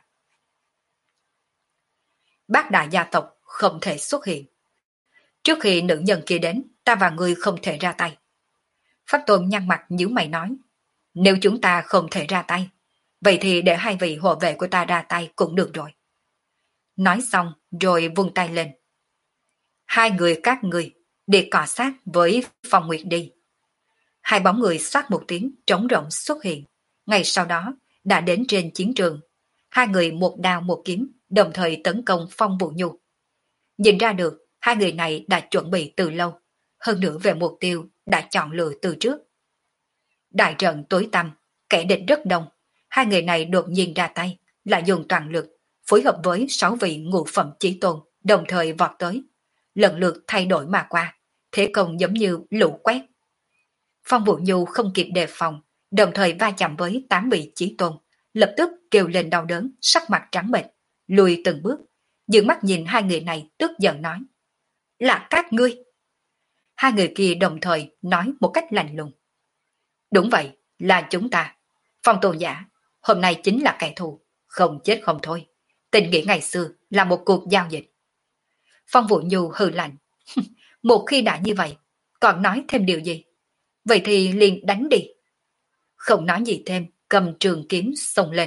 [SPEAKER 1] Bác đại gia tộc không thể xuất hiện. Trước khi nữ nhân kia đến, ta và ngươi không thể ra tay. Pháp Tôn nhăn mặt nhíu mày nói, nếu chúng ta không thể ra tay, vậy thì để hai vị hộ vệ của ta ra tay cũng được rồi. Nói xong rồi vung tay lên. Hai người các ngươi đi cọ sát với Phong Nguyệt đi. Hai bóng người xoát một tiếng trống rỗng xuất hiện, ngay sau đó đã đến trên chiến trường. Hai người một đao một kiếm đồng thời tấn công Phong Vũ Nhu. Nhìn ra được Hai người này đã chuẩn bị từ lâu, hơn nữa về mục tiêu đã chọn lựa từ trước. Đại trận tối tăm, kẻ địch rất đông, hai người này đột nhiên ra tay, lại dùng toàn lực, phối hợp với sáu vị ngũ phẩm chí tôn, đồng thời vọt tới, lần lượt thay đổi mà qua, thế công giống như lũ quét. Phong Vũ Nhu không kịp đề phòng, đồng thời va chạm với tám vị chí tôn, lập tức kêu lên đau đớn, sắc mặt trắng bệch, lùi từng bước, dương mắt nhìn hai người này tức giận nói: là các ngươi. Hai người kia đồng thời nói một cách lạnh lùng: đúng vậy, là chúng ta. Phong Tôn giả, hôm nay chính là kẻ thù, không chết không thôi. Tình nghĩa ngày xưa là một cuộc giao dịch. Phong Vũ Nhu hừ lạnh: một khi đã như vậy, còn nói thêm điều gì? Vậy thì liền đánh đi. Không nói gì thêm, cầm trường kiếm xông lên.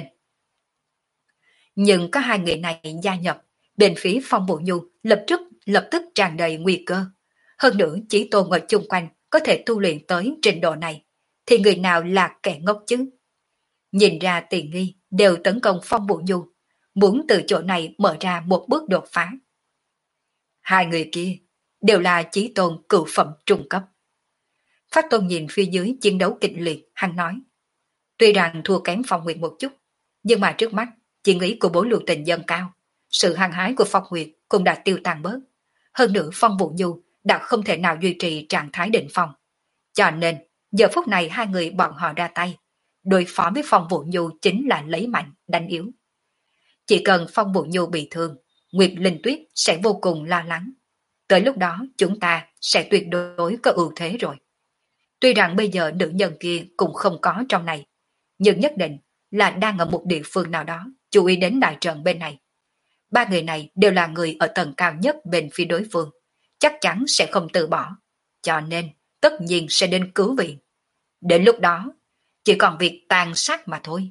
[SPEAKER 1] Nhưng có hai người này gia nhập, bên phía Phong Vũ Nhu lập tức lập tức tràn đầy nguy cơ. Hơn nữa chỉ tôn ở chung quanh có thể tu luyện tới trình độ này, thì người nào là kẻ ngốc chứ? Nhìn ra tiền nghi đều tấn công Phong Vũ Nhu, muốn từ chỗ này mở ra một bước đột phá. Hai người kia đều là chí tôn cửu phẩm trung cấp. Phát Tôn nhìn phía dưới chiến đấu kịch liệt, hắn nói: tuy rằng thua kém Phong Nguyệt một chút, nhưng mà trước mắt chiến ý của Bối Lưu Tình dâng cao, sự hăng hái của Phong Nguyệt cũng đã tiêu tan bớt. Hơn nữa Phong Vũ Nhu đã không thể nào duy trì trạng thái đỉnh phong, cho nên giờ phút này hai người bọn họ ra tay, đối phó với Phong Vũ Nhu chính là lấy mạnh đánh yếu. Chỉ cần Phong Vũ Nhu bị thương, Nguyệt Linh Tuyết sẽ vô cùng lo lắng. Tới lúc đó chúng ta sẽ tuyệt đối có ưu thế rồi. Tuy rằng bây giờ nữ nhân kia cũng không có trong này, nhưng nhất định là đang ở một địa phương nào đó chú ý đến đại trận bên này. Ba người này đều là người ở tầng cao nhất bên phía đối phương, chắc chắn sẽ không từ bỏ, cho nên tất nhiên sẽ đến cứu viện. Đến lúc đó, chỉ còn việc tàn sát mà thôi.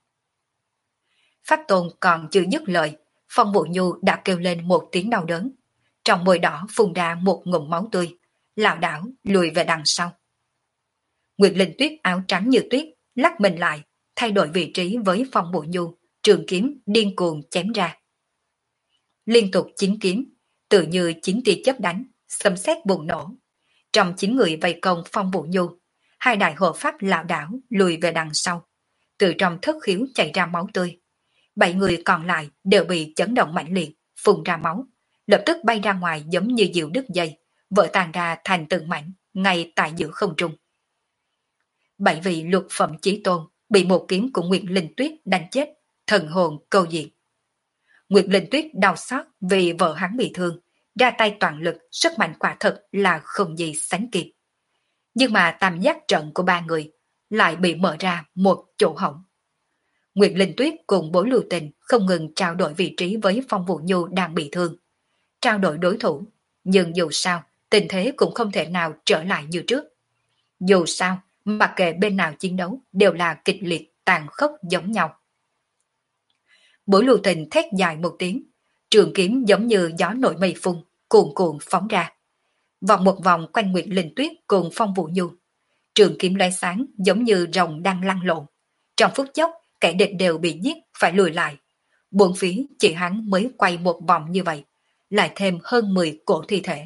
[SPEAKER 1] Pháp Tôn còn chưa dứt lời, Phong Vũ Nhu đã kêu lên một tiếng đau đớn. Trong môi đỏ phun ra một ngụm máu tươi, lảo đảo lùi về đằng sau. Nguyệt Linh Tuyết áo trắng như tuyết, lắc mình lại, thay đổi vị trí với Phong Vũ Nhu, trường kiếm điên cuồng chém ra. Liên tục chín kiếm, tự như chín tia chớp đánh, xâm xét bùng nổ. Trong chín người vây công Phong Vũ Nhu, hai đại hộ pháp lảo đảo lùi về đằng sau, từ trong thất khiếu chảy ra máu tươi. Bảy người còn lại đều bị chấn động mạnh liệt, phun ra máu, lập tức bay ra ngoài giống như diều đứt dây, vỡ tan ra thành từng mảnh ngay tại giữa không trung. Bảy vị lục phẩm chí tôn bị một kiếm của Nguyệt Linh Tuyết đánh chết, thần hồn câu diệt. Nguyệt Linh Tuyết đau xót vì vợ hắn bị thương, ra tay toàn lực, sức mạnh quả thật là không gì sánh kịp. Nhưng mà tam giác trận của ba người lại bị mở ra một chỗ hổng. Nguyệt Linh Tuyết cùng Bối Lưu Tình không ngừng trao đổi vị trí với Phong Vũ Nhu đang bị thương, trao đổi đối thủ, nhưng dù sao tình thế cũng không thể nào trở lại như trước. Dù sao, mặc kệ bên nào chiến đấu đều là kịch liệt, tàn khốc giống nhau. Bối Lưu Tình thét dài một tiếng, trường kiếm giống như gió nổi mây phun, cuồn cuộn phóng ra. Vòng một vòng quanh Nguyệt Linh Tuyết cùng Phong Vũ Nhu. Trường kiếm lóe sáng giống như rồng đang lăn lộn. Trong phút chốc, kẻ địch đều bị giết phải lùi lại. Bốn phía chỉ hắn mới quay một vòng như vậy, lại thêm hơn mười cổ thi thể.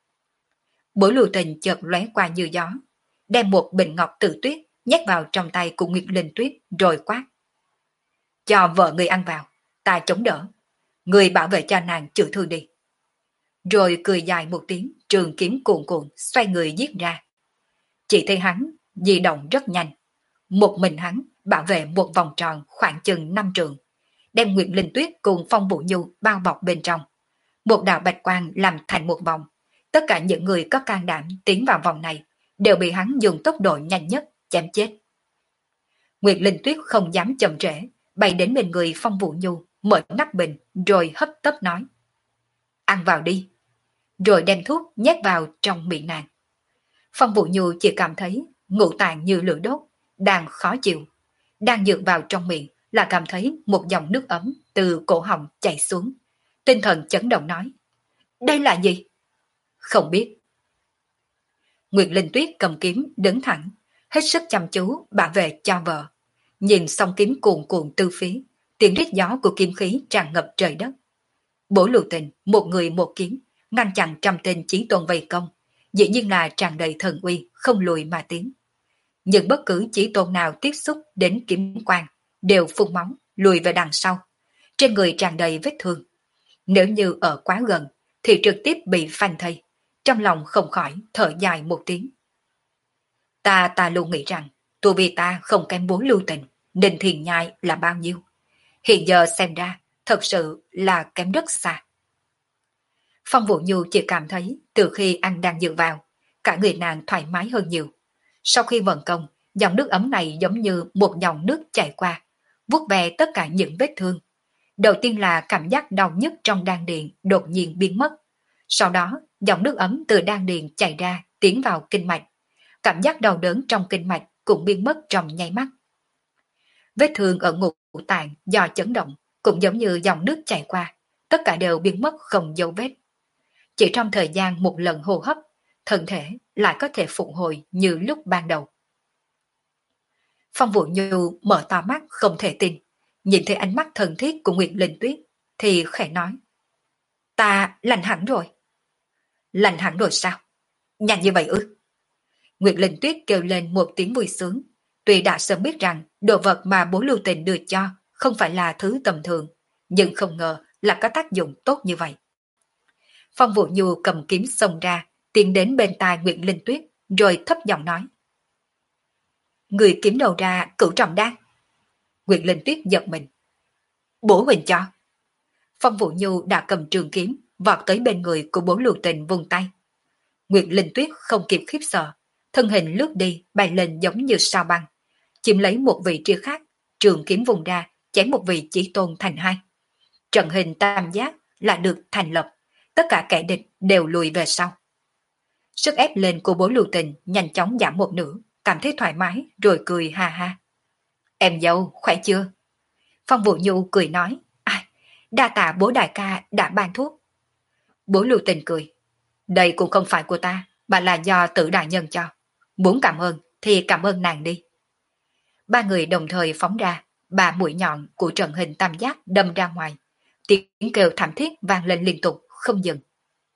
[SPEAKER 1] Bối Lưu Tình chợt lóe qua như gió, đem một bình ngọc tự tuyết nhét vào trong tay của Nguyệt Linh Tuyết rồi quát: cho vợ người ăn vào, ta chống đỡ, người bảo vệ cho nàng chữa thương đi. Rồi cười dài một tiếng, trường kiếm cuồn cuộn xoay người giết ra. Chỉ thấy hắn di động rất nhanh, một mình hắn bảo vệ một vòng tròn khoảng chừng năm trường, đem Nguyệt Linh Tuyết cùng Phong Vũ Nhu bao bọc bên trong. Một đạo bạch quang làm thành một vòng, tất cả những người có can đảm tiến vào vòng này đều bị hắn dùng tốc độ nhanh nhất chém chết. Nguyệt Linh Tuyết không dám chậm trễ, bay đến bên người Phong Vũ Nhu, mở nắp bình rồi hấp tấp nói: ăn vào đi. Rồi đem thuốc nhét vào trong miệng nàng. Phong Vũ Nhu chỉ cảm thấy ngũ tạng như lửa đốt, đang khó chịu. Đang dược vào trong miệng là cảm thấy một dòng nước ấm từ cổ họng chảy xuống. Tinh thần chấn động nói: đây là gì? Không biết. Nguyệt Linh Tuyết cầm kiếm đứng thẳng, hết sức chăm chú bảo vệ cho vợ. Nhìn song kiếm cuồn cuộn tư phía, tiếng rít gió của kiếm khí tràn ngập trời đất. Bố Lưu Tình một người một kiếm, ngăn chặn trăm tên chí tôn vây công, dĩ nhiên là tràn đầy thần uy, không lùi mà tiến. Nhưng bất cứ chí tôn nào tiếp xúc đến kiếm quang đều phun máu, lùi về đằng sau. Trên người tràn đầy vết thương. Nếu như ở quá gần thì trực tiếp bị phanh thây, trong lòng không khỏi thở dài một tiếng. Ta ta luôn nghĩ rằng tu vi ta không kém bố Lưu Tình, nên thiền nhai là bao nhiêu. Hiện giờ xem ra thật sự là kém rất xa. Phong Vũ Nhu chỉ cảm thấy từ khi ăn đang dựa vào, cả người nàng thoải mái hơn nhiều. Sau khi vận công, dòng nước ấm này giống như một dòng nước chảy qua, vuốt về tất cả những vết thương. Đầu tiên là cảm giác đau nhức trong đan điền đột nhiên biến mất. Sau đó, dòng nước ấm từ đan điền chảy ra tiến vào kinh mạch. Cảm giác đau đớn trong kinh mạch cũng biến mất trong nháy mắt. Vết thương ở ngũ tạng do chấn động cũng giống như dòng nước chảy qua, tất cả đều biến mất không dấu vết. Chỉ trong thời gian một lần hô hấp, thân thể lại có thể phục hồi như lúc ban đầu. Phong Vũ Nhu mở to mắt không thể tin, nhìn thấy ánh mắt thân thiết của Nguyệt Linh Tuyết thì khẽ nói: Ta lành hẳn rồi. Lành hẳn rồi sao? Nhanh như vậy ư? Nguyệt Linh Tuyết kêu lên một tiếng vui sướng, tuy đã sớm biết rằng đồ vật mà bố Lưu Tình đưa cho không phải là thứ tầm thường, nhưng không ngờ là có tác dụng tốt như vậy. Phong Vũ Nhu cầm kiếm xông ra, tiến đến bên tai Nguyệt Linh Tuyết, rồi thấp giọng nói: Người kiếm đầu ra cửu trọng đan. Nguyệt Linh Tuyết giật mình. Bố huynh cho. Phong Vũ Nhu đã cầm trường kiếm, vọt tới bên người của bố Lưu Tình vung tay. Nguyệt Linh Tuyết không kịp khiếp sợ, thân hình lướt đi bay lên giống như sao băng, chiếm lấy một vị trí khác, trường kiếm vùng ra chém một vị chí tôn thành hai. Trận hình tam giác lại được thành lập, tất cả kẻ địch đều lùi về sau. Sức ép lên của bố Lưu Tình nhanh chóng giảm một nửa, cảm thấy thoải mái rồi cười ha ha. Em dâu khỏe chưa? Phong Vũ Nhu cười nói: Ai, đa tạ bố đại ca đã ban thuốc. Bố Lưu Tình cười: Đây cũng không phải của ta, mà là do Tử đại nhân cho. Muốn cảm ơn thì cảm ơn nàng đi. Ba người đồng thời phóng ra, ba mũi nhọn của trận hình tam giác đâm ra ngoài. Tiếng kêu thảm thiết vang lên liên tục, không dừng.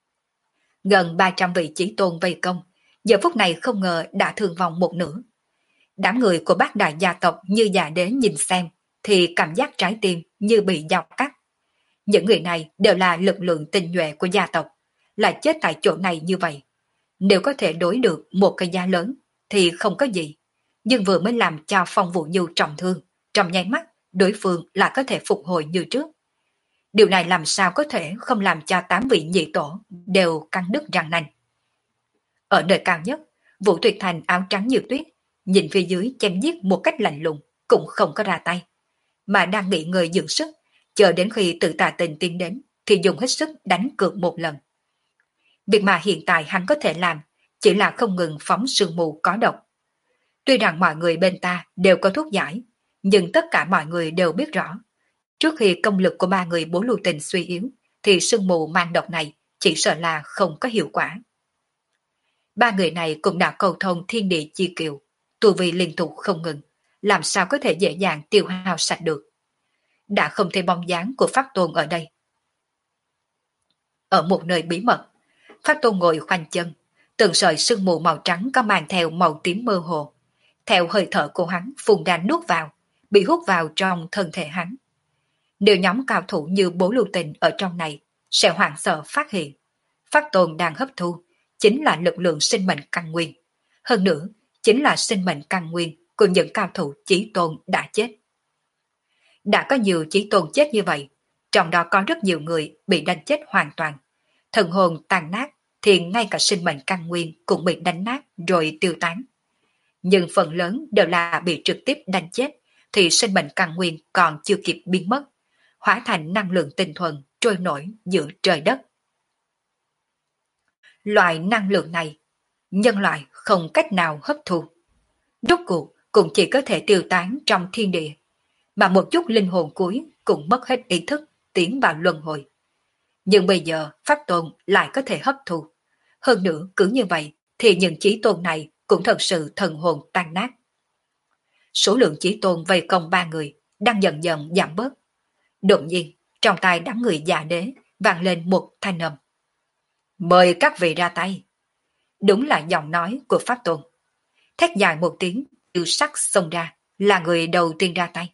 [SPEAKER 1] Gần ba trăm vị chí tôn vây công, giờ phút này không ngờ đã thương vong một nửa. Đám người của bát đại gia tộc như già đế nhìn xem, thì cảm giác trái tim như bị dao cắt. Những người này đều là lực lượng tinh nhuệ của gia tộc, lại chết tại chỗ này như vậy. Nếu có thể đối được một cái giá lớn, thì không có gì. Nhưng vừa mới làm cho Phong Vũ Nhu trọng thương, trong nháy mắt, đối phương lại có thể phục hồi như trước. Điều này làm sao có thể không làm cho tám vị nhị tổ đều căng đứt răng nanh. Ở nơi cao nhất, Vũ Tuyệt Thành áo trắng như tuyết, nhìn phía dưới chém giết một cách lạnh lùng, cũng không có ra tay. Mà đang nghỉ ngơi dưỡng sức, chờ đến khi Tự Tà Tình tiến đến, thì dùng hết sức đánh cược một lần. Việc mà hiện tại hắn có thể làm, chỉ là không ngừng phóng sương mù có độc. Tuy rằng mọi người bên ta đều có thuốc giải, nhưng tất cả mọi người đều biết rõ, trước khi công lực của ba người bố Lưu Tình suy yếu, thì sương mù mang độc này chỉ sợ là không có hiệu quả. Ba người này cũng đã cầu thông thiên địa chi kiều, tu vi liên tục không ngừng, làm sao có thể dễ dàng tiêu hao sạch được. Đã không thấy bóng dáng của Pháp Tôn ở đây. Ở một nơi bí mật, Pháp Tôn ngồi khoanh chân, từng sợi sương mù màu trắng có mang theo màu tím mơ hồ. Theo hơi thở của hắn phun ra nuốt vào, bị hút vào trong thân thể hắn. Nếu nhóm cao thủ như bố Lưu Tình ở trong này sẽ hoảng sợ phát hiện, Pháp Tôn đang hấp thu chính là lực lượng sinh mệnh căn nguyên. Hơn nữa, chính là sinh mệnh căn nguyên của những cao thủ chí tôn đã chết. Đã có nhiều chí tôn chết như vậy, trong đó có rất nhiều người bị đánh chết hoàn toàn. Thần hồn tàn nát thì ngay cả sinh mệnh căn nguyên cũng bị đánh nát rồi tiêu tán. Nhưng phần lớn đều là bị trực tiếp đánh chết, thì sinh mệnh căn nguyên còn chưa kịp biến mất, hóa thành năng lượng tinh thuần trôi nổi giữa trời đất. Loại năng lượng này, nhân loại không cách nào hấp thu. Rốt cuộc cũng chỉ có thể tiêu tán trong thiên địa, mà một chút linh hồn cuối cũng mất hết ý thức tiến vào luân hồi. Nhưng bây giờ Pháp Tôn lại có thể hấp thu. Hơn nữa cứ như vậy thì những chí tôn này cũng thật sự thần hồn tan nát. Số lượng chí tôn vây công ba người đang dần dần giảm bớt. Đột nhiên, trong tay đám người già đế vang lên một thanh âm. Mời các vị ra tay. Đúng là giọng nói của Pháp Tôn. Thét dài một tiếng, Tiêu Sắc xông ra, là người đầu tiên ra tay.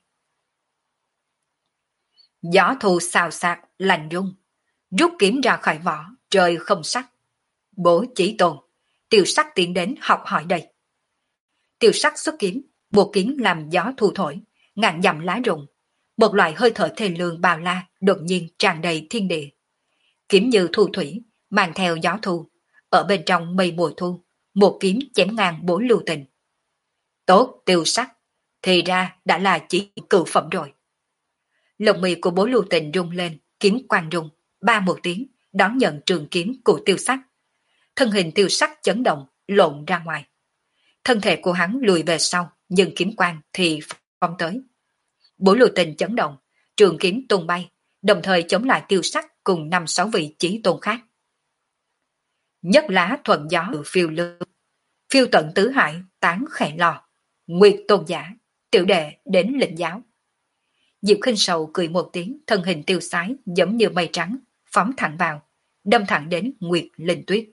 [SPEAKER 1] Gió thu xào xạc, lạnh rung, rút kiếm ra khỏi vỏ, trời không sắc. Bố chỉ Tôn, Tiêu Sắc tiến đến học hỏi đây. Tiêu Sắc xuất kiếm, buộc kiếm làm gió thu thổi, ngàn dặm lá rụng. Một loại hơi thở thê lương bao la đột nhiên tràn đầy thiên địa. Kiếm như thu thủy, mang theo gió thu, ở bên trong mây mùa thu, một kiếm chém ngang Bố Lưu Tình. Tốt, Tiêu Sắc, thì ra đã là chỉ cửu phẩm rồi. Lồng mì của Bố Lưu Tình rung lên, kiếm quang rung, ba một tiếng, đón nhận trường kiếm của Tiêu Sắc. Thân hình Tiêu Sắc chấn động, lộn ra ngoài. Thân thể của hắn lùi về sau, nhưng kiếm quang thì phóng tới. Bố Lưu Tình chấn động, trường kiếm tung bay, đồng thời chống lại Tiêu Sắc cùng năm sáu vị chí tôn khác. Nhất lá thuận gió phiêu lưu, phiêu tận tứ hải, tán khẽ lò. Nguyệt tôn giả, tiểu đệ đến lĩnh giáo. Diệp Khinh Sầu cười một tiếng, thân hình tiêu sái giống như mây trắng, phóng thẳng vào, đâm thẳng đến Nguyệt Linh Tuyết.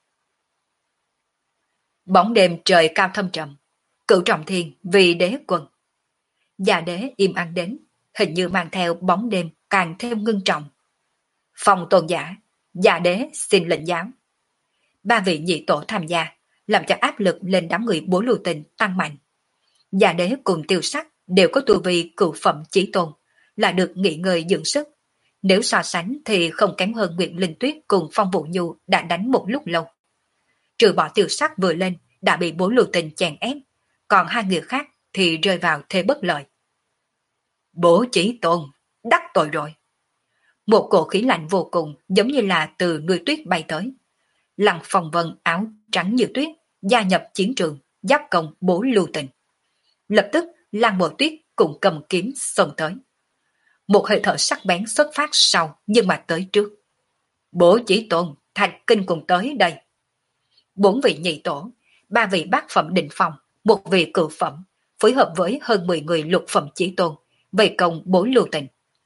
[SPEAKER 1] Bóng đêm trời cao thâm trầm, Cửu Trọng Thiên vì đế quân. Già đế im ắng đến, hình như mang theo bóng đêm càng thêm ngưng trọng. Phòng tôn giả, già đế xin lệnh giáo. Ba vị nhị tổ tham gia, làm cho áp lực lên đám người Bố Lưu Tình tăng mạnh. Già đế cùng Tiêu Sắc đều có tu vi cửu phẩm chí tôn, là được nghỉ ngơi dưỡng sức. Nếu so sánh thì không kém hơn Nguyệt Linh Tuyết cùng Phong Vũ Nhu đã đánh một lúc lâu. Trừ bỏ Tiêu Sắc vừa lên đã bị Bố Lưu Tình chèn ép, còn hai người khác thì rơi vào thế bất lợi. Bố Chí Tôn, đắc tội rồi. Một cổ khí lạnh vô cùng giống như là từ núi tuyết bay tới. Lăng Phong Vân áo trắng như tuyết, gia nhập chiến trường, giáp công Bố Lưu Tình. Lập tức Lăng Mộ Tuyết cũng cầm kiếm xông tới. Một hơi thở sắc bén xuất phát sau nhưng mà tới trước. Bố Chí Tôn, Thạch Kinh cùng tới đây. Bốn vị nhị tổ, ba vị bát phẩm định phong, một vị cửu phẩm, phối hợp với hơn mười người lục phẩm chí tôn, vây công Bố Lưu Tình.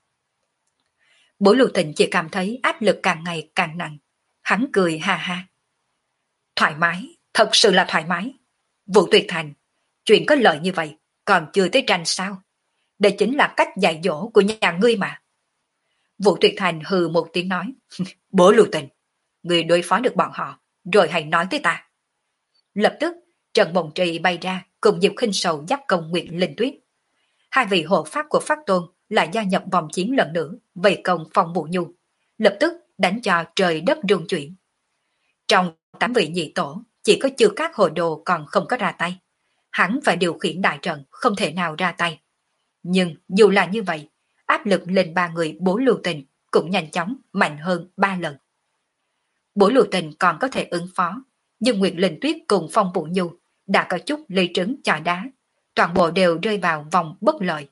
[SPEAKER 1] Bố Lưu Tình chỉ cảm thấy áp lực càng ngày càng nặng. Hắn cười ha ha. Thoải mái, thật sự là thoải mái. Vũ Tuyệt Thành, chuyện có lợi như vậy, còn chưa tới tranh sao? Đây chính là cách dạy dỗ của nhà ngươi mà. Vũ Tuyệt Thành hừ một tiếng nói. Bố Lưu Tình, ngươi đối phó được bọn họ, rồi hãy nói tới ta. Lập tức, Trần Mộng Trì bay ra cùng Diệp Khinh Sầu giáp công Nguyệt Linh Tuyết. Hai vị hộ pháp của Pháp Tôn lại gia nhập vòng chiến lần nữa, vây công Phong Vũ Nhu, lập tức đánh cho trời đất rung chuyển. Trong tám vị nhị tổ, chỉ có Chư Cát Hồ Đồ còn không có ra tay. Hắn phải điều khiển đại trận, không thể nào ra tay. Nhưng dù là như vậy, áp lực lên ba người Bố Lưu Tình cũng nhanh chóng mạnh hơn ba lần. Bố Lưu Tình còn có thể ứng phó, nhưng Nguyệt Linh Tuyết cùng Phong Vũ Nhu đã có chút lây trứng chọi đá, toàn bộ đều rơi vào vòng bất lợi.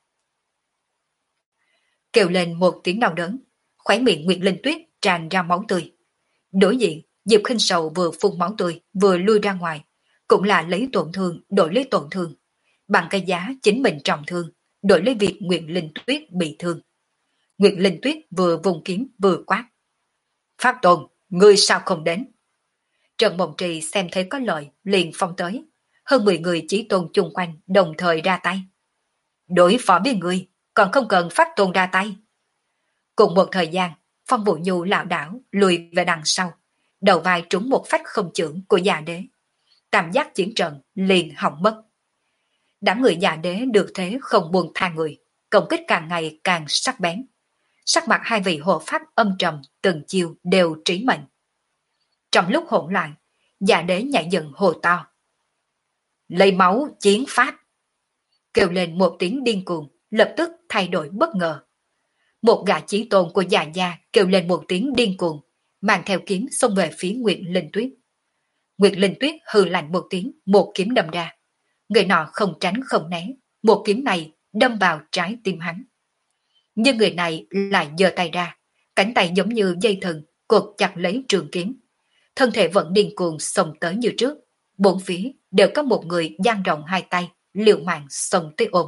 [SPEAKER 1] Kêu lên một tiếng đau đớn, khóe miệng Nguyệt Linh Tuyết tràn ra máu tươi. Đối diện, Diệp Khinh Sầu vừa phun máu tươi vừa lui ra ngoài, cũng là lấy tổn thương đổi lấy tổn thương, bằng cái giá chính mình trọng thương, đổi lấy việc Nguyệt Linh Tuyết bị thương. Nguyệt Linh Tuyết vừa vùng kiếm vừa quát. Pháp Tôn, ngươi sao không đến? Trần Mộng Trì xem thấy có lợi, liền phong tới. Hơn mười người chí tôn chung quanh đồng thời ra tay. Đối phó với ngươi, còn không cần Pháp Tôn ra tay. Cùng một thời gian, Phong Vũ Nhu lảo đảo lùi về đằng sau, đầu vai trúng một phách không chưởng của già đế. Tam giác chiến trận liền hỏng mất. Đám người già đế được thế không buông tha người, công kích càng ngày càng sắc bén. Sắc mặt hai vị hộ pháp âm trầm, từng chiêu đều trí mệnh. Trong lúc hỗn loạn, già đế nhảy dựng hồ to. Lấy máu chiến pháp. Kêu lên một tiếng điên cuồng, lập tức thay đổi bất ngờ. Một gã chí tôn của già gia kêu lên một tiếng điên cuồng, mang theo kiếm xông về phía Nguyệt Linh Tuyết. Nguyệt Linh Tuyết hừ lạnh một tiếng, một kiếm đâm ra. Người nọ không tránh không né, một kiếm này đâm vào trái tim hắn. Nhưng người này lại giơ tay ra, cánh tay giống như dây thừng cột chặt lấy trường kiếm. Thân thể vẫn điên cuồng xông tới như trước, bốn phía đều có một người dang rộng hai tay, liều mạng xông tới ôm.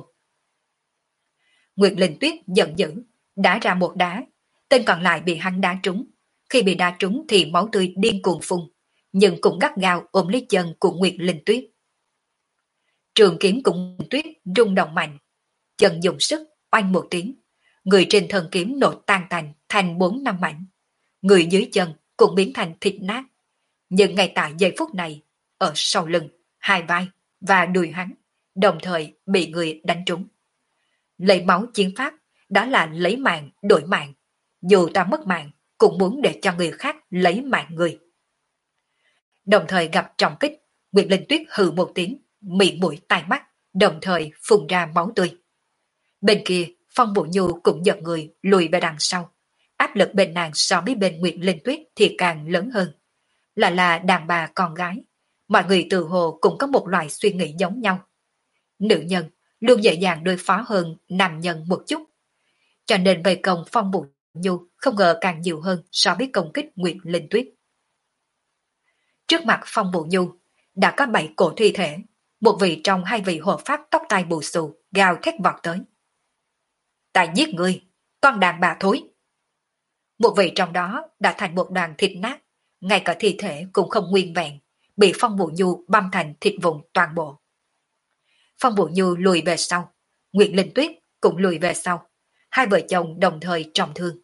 [SPEAKER 1] Nguyệt Linh Tuyết giận dữ, đá ra một đá, tên còn lại bị hắn đá trúng, Khi bị đá trúng thì máu tươi điên cuồng phun, nhưng cũng gắt gao ôm lấy chân của Nguyệt Linh Tuyết. Trường kiếm của Nguyệt Tuyết rung động mạnh, chân dùng sức, oanh một tiếng, người trên thân kiếm nổ tan tành thành bốn năm mảnh, người dưới chân cũng biến thành thịt nát. Nhưng ngay tại giây phút này, ở sau lưng, hai vai và đùi hắn đồng thời bị người đánh trúng. Lấy máu chiến pháp, đó là lấy mạng đổi mạng. Dù ta mất mạng, cũng muốn để cho người khác lấy mạng người. Đồng thời gặp trọng kích, Nguyệt Linh Tuyết hừ một tiếng, miệng mũi tai mắt, đồng thời phun ra máu tươi. Bên kia, Phong Vũ Nhu cũng giật người lùi về đằng sau. Áp lực bên nàng so với bên Nguyệt Linh Tuyết thì càng lớn hơn. Là là đàn bà con gái, mọi người từ hồ cũng có một loại suy nghĩ giống nhau. Nữ nhân luôn dễ dàng đối phó hơn nam nhân một chút. Cho nên vây công Phong Vũ Nhu không ngờ càng nhiều hơn so với công kích Nguyệt Linh Tuyết. Trước mặt Phong Vũ Nhu đã có bảy cổ thi thể, một vị trong hai vị hộ pháp tóc tai bù xù gào thét vọt tới. Ta giết ngươi, con đàn bà thối. Một vị trong đó đã thành một đoàn thịt nát, ngay cả thi thể cũng không nguyên vẹn, bị Phong Vũ Nhu băm thành thịt vụn toàn bộ. Phong Vũ Nhu lùi về sau, Nguyệt Linh Tuyết cũng lùi về sau, hai vợ chồng đồng thời trọng thương.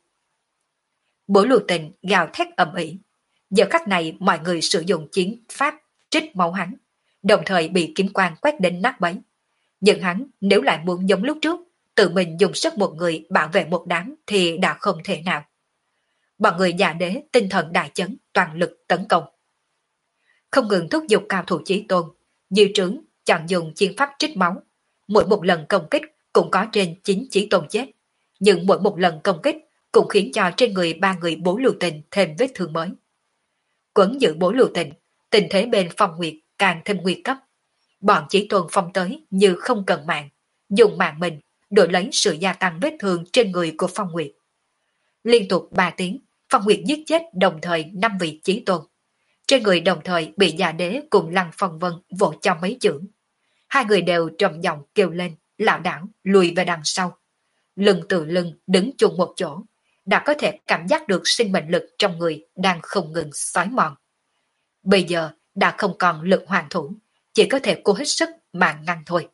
[SPEAKER 1] Bố Lưu Tình gào thét ầm ĩ. Giờ khắc này mọi người sử dụng chiến pháp trích máu hắn, đồng thời bị kiếm quang quét đến nát bấy. Nhưng hắn nếu lại muốn giống lúc trước, tự mình dùng sức một người bảo vệ một đám thì đã không thể nào. Bọn người già đế tinh thần đại chấn, toàn lực tấn công. Không ngừng thúc giục cao thủ chí tôn, Diêu Trướng chọn dùng chiến pháp trích máu. Mỗi một lần công kích cũng có trên chín chí tôn chết, nhưng mỗi một lần công kích cũng khiến cho trên người ba người Bố Lưu Tình thêm vết thương mới. Quấn giữ Bố Lưu Tình, tình thế bên Phong Nguyệt càng thêm nguy cấp. Bọn chí tôn phong tới như không cần mạng, dùng mạng mình đổi lấy sự gia tăng vết thương trên người của Phong Nguyệt. Liên tục ba tiếng, Phong Nguyệt giết chết đồng thời năm vị chí tôn. Trên người đồng thời bị già đế cùng Lăng Phong Vân vỗ cho mấy chưởng. Hai người đều trầm giọng kêu lên, lảo đảo lùi về đằng sau. Lưng từ lưng đứng chung một chỗ, đã có thể cảm giác được sinh mệnh lực trong người đang không ngừng xói mòn. Bây giờ đã không còn lực hoàn thủ, chỉ có thể cố hết sức mà ngăn thôi.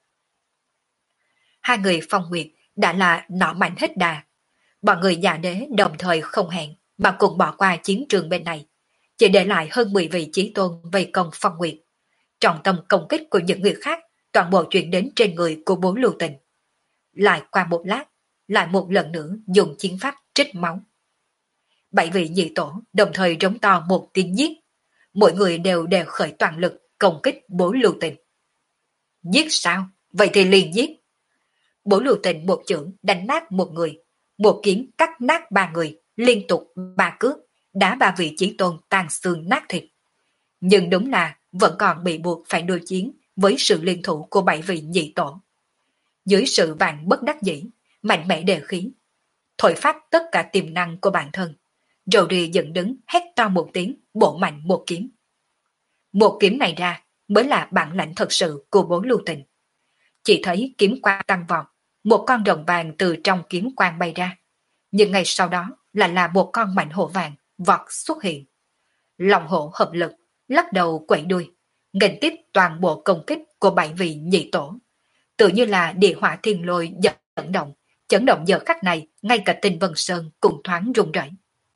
[SPEAKER 1] Hai người Phong Nguyệt đã là nọ mạnh hết đà. Bọn người già đế đồng thời không hẹn mà cùng bỏ qua chiến trường bên này, chỉ để lại hơn mười vị chí tôn vây công Phong Nguyệt. Trọng tâm công kích của những người khác toàn bộ chuyển đến trên người của Bố Lưu Tình. Lại qua một lát, lại một lần nữa dùng chiến pháp trích máu. Bảy vị nhị tổ đồng thời rống to một tiếng giết, mỗi người đều đều khởi toàn lực công kích Bố Lưu Tình. Giết sao? Vậy thì liền giết. Bố Lưu Tình một chưởng đánh nát một người, một kiếm cắt nát ba người, liên tục ba cước, đá ba vị chí tôn tan xương nát thịt. Nhưng đúng là vẫn còn bị buộc phải đối chiến với sự liên thủ của bảy vị nhị tổ. Dưới sự vạn bất đắc dĩ, mạnh mẽ đề khí, thổi phát tất cả tiềm năng của bản thân, rồi đi dựng đứng hét to một tiếng, bổ mạnh một kiếm. Một kiếm này ra mới là bản lãnh thật sự của Bố Lưu Tình. Chỉ thấy kiếm quang tăng vọt, một con rồng vàng từ trong kiếm quang bay ra, nhưng ngay sau đó là là một con mãnh hổ vàng vọt xuất hiện. Lòng hổ hợp lực, lắc đầu quẩy đuôi, nghênh tiếp toàn bộ công kích của bảy vị nhị tổ, tự như là địa hỏa thiên lôi chấn động, chấn động giờ khắc này ngay cả Tinh Vân Sơn cũng thoáng rung rẩy.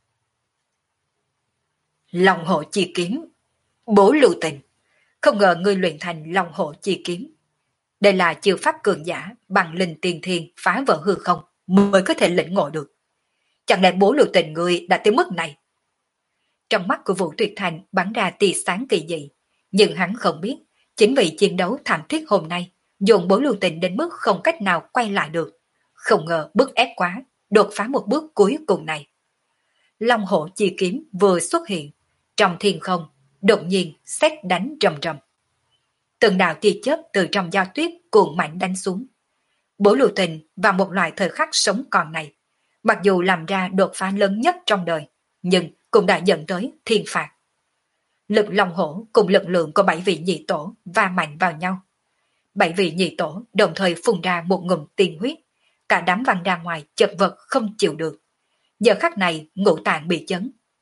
[SPEAKER 1] Lòng hổ chi kiếm, Bố Lưu Tình, không ngờ ngươi luyện thành lòng hổ chi kiếm. Đây là chiêu pháp cường giả bằng linh tiên thiên phá vỡ hư không mới có thể lĩnh ngộ được. Chẳng lẽ Bố Lưu Tình ngươi đã tới mức này? Trong mắt của Vũ Tuyệt Thành bắn ra tia sáng kỳ dị, nhưng hắn không biết chính vì chiến đấu thảm thiết hôm nay dồn Bố Lưu Tình đến mức không cách nào quay lại được. Không ngờ bức ép quá, đột phá một bước cuối cùng này. Long hổ chi kiếm vừa xuất hiện, trong thiên không, đột nhiên sét đánh rầm rầm. Từng đạo tia chớp từ trong giao tuyết cuộn mạnh đánh xuống. Bố Lưu Tình vào một loại thời khắc sống còn này, mặc dù làm ra đột phá lớn nhất trong đời, nhưng cũng đã dẫn tới thiên phạt. Lực long hổ cùng lực lượng của bảy vị nhị tổ va mạnh vào nhau. Bảy vị nhị tổ đồng thời phun ra một ngụm tiên huyết, cả đám văng ra ngoài chật vật không chịu được. Giờ khắc này ngũ tạng bị chấn,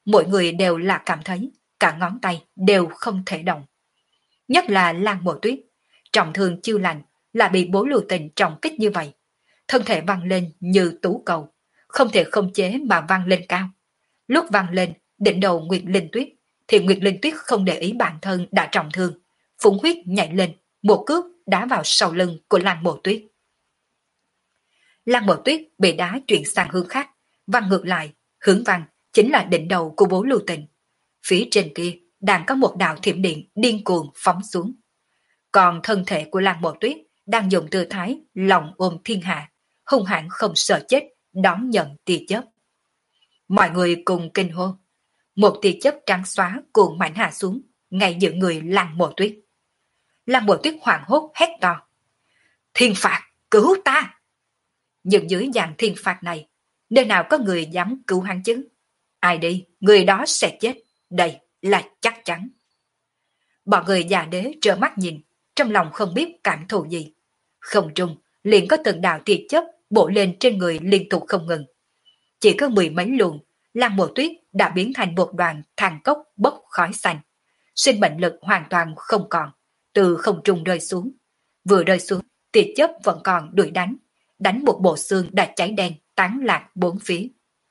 [SPEAKER 1] Mỗi người đều là cảm thấy cả ngón tay đều không thể động. Nhất là Lan Mộ Tuyết, trọng thương chưa lành, là bị Bố Lưu Tình trọng kích như vậy. Thân thể văng lên như tú cầu, không thể khống chế mà văng lên cao. Lúc văng lên, đỉnh đầu Nguyệt Linh Tuyết, thì Nguyệt Linh Tuyết không để ý bản thân đã trọng thương, phúng huyết nhảy lên, một cước đá vào sau lưng của Lan Mộ Tuyết. Lan Mộ Tuyết bị đá chuyển sang hướng khác, văng ngược lại, hướng văng chính là đỉnh đầu của Bố Lưu Tình. Phía trên kia đang có một đạo thiểm điện điên cuồng phóng xuống. Còn thân thể của Lan Mộ Tuyết đang dùng tư thái lòng ôm thiên hạ, hung hãn không sợ chết, đón nhận tia chớp. Mọi người cùng kinh hô. Một tia chớp trắng xóa cuồng mạnh hạ xuống, ngay giữa người Lan Mộ Tuyết. Lan Mộ Tuyết hoảng hốt hét to. Thiên phạt, cứu ta! Nhưng dưới dạng thiên phạt này, nơi nào có người dám cứu hắn chứ? Ai đi, người đó sẽ chết. Đây là chắc chắn. Bọn người già đế trợn mắt nhìn, trong lòng không biết cảm thụ gì. Không trung, liền có từng đạo tia chớp bổ lên trên người liên tục không ngừng. Chỉ có mười mấy luồng, Lan Mộ Tuyết đã biến thành một đoàn than cốc bốc khói xanh. Sinh mệnh lực hoàn toàn không còn, từ không trung rơi xuống. Vừa rơi xuống, tia chớp vẫn còn đuổi đánh, đánh một bộ xương đã cháy đen, tán lạc bốn phía.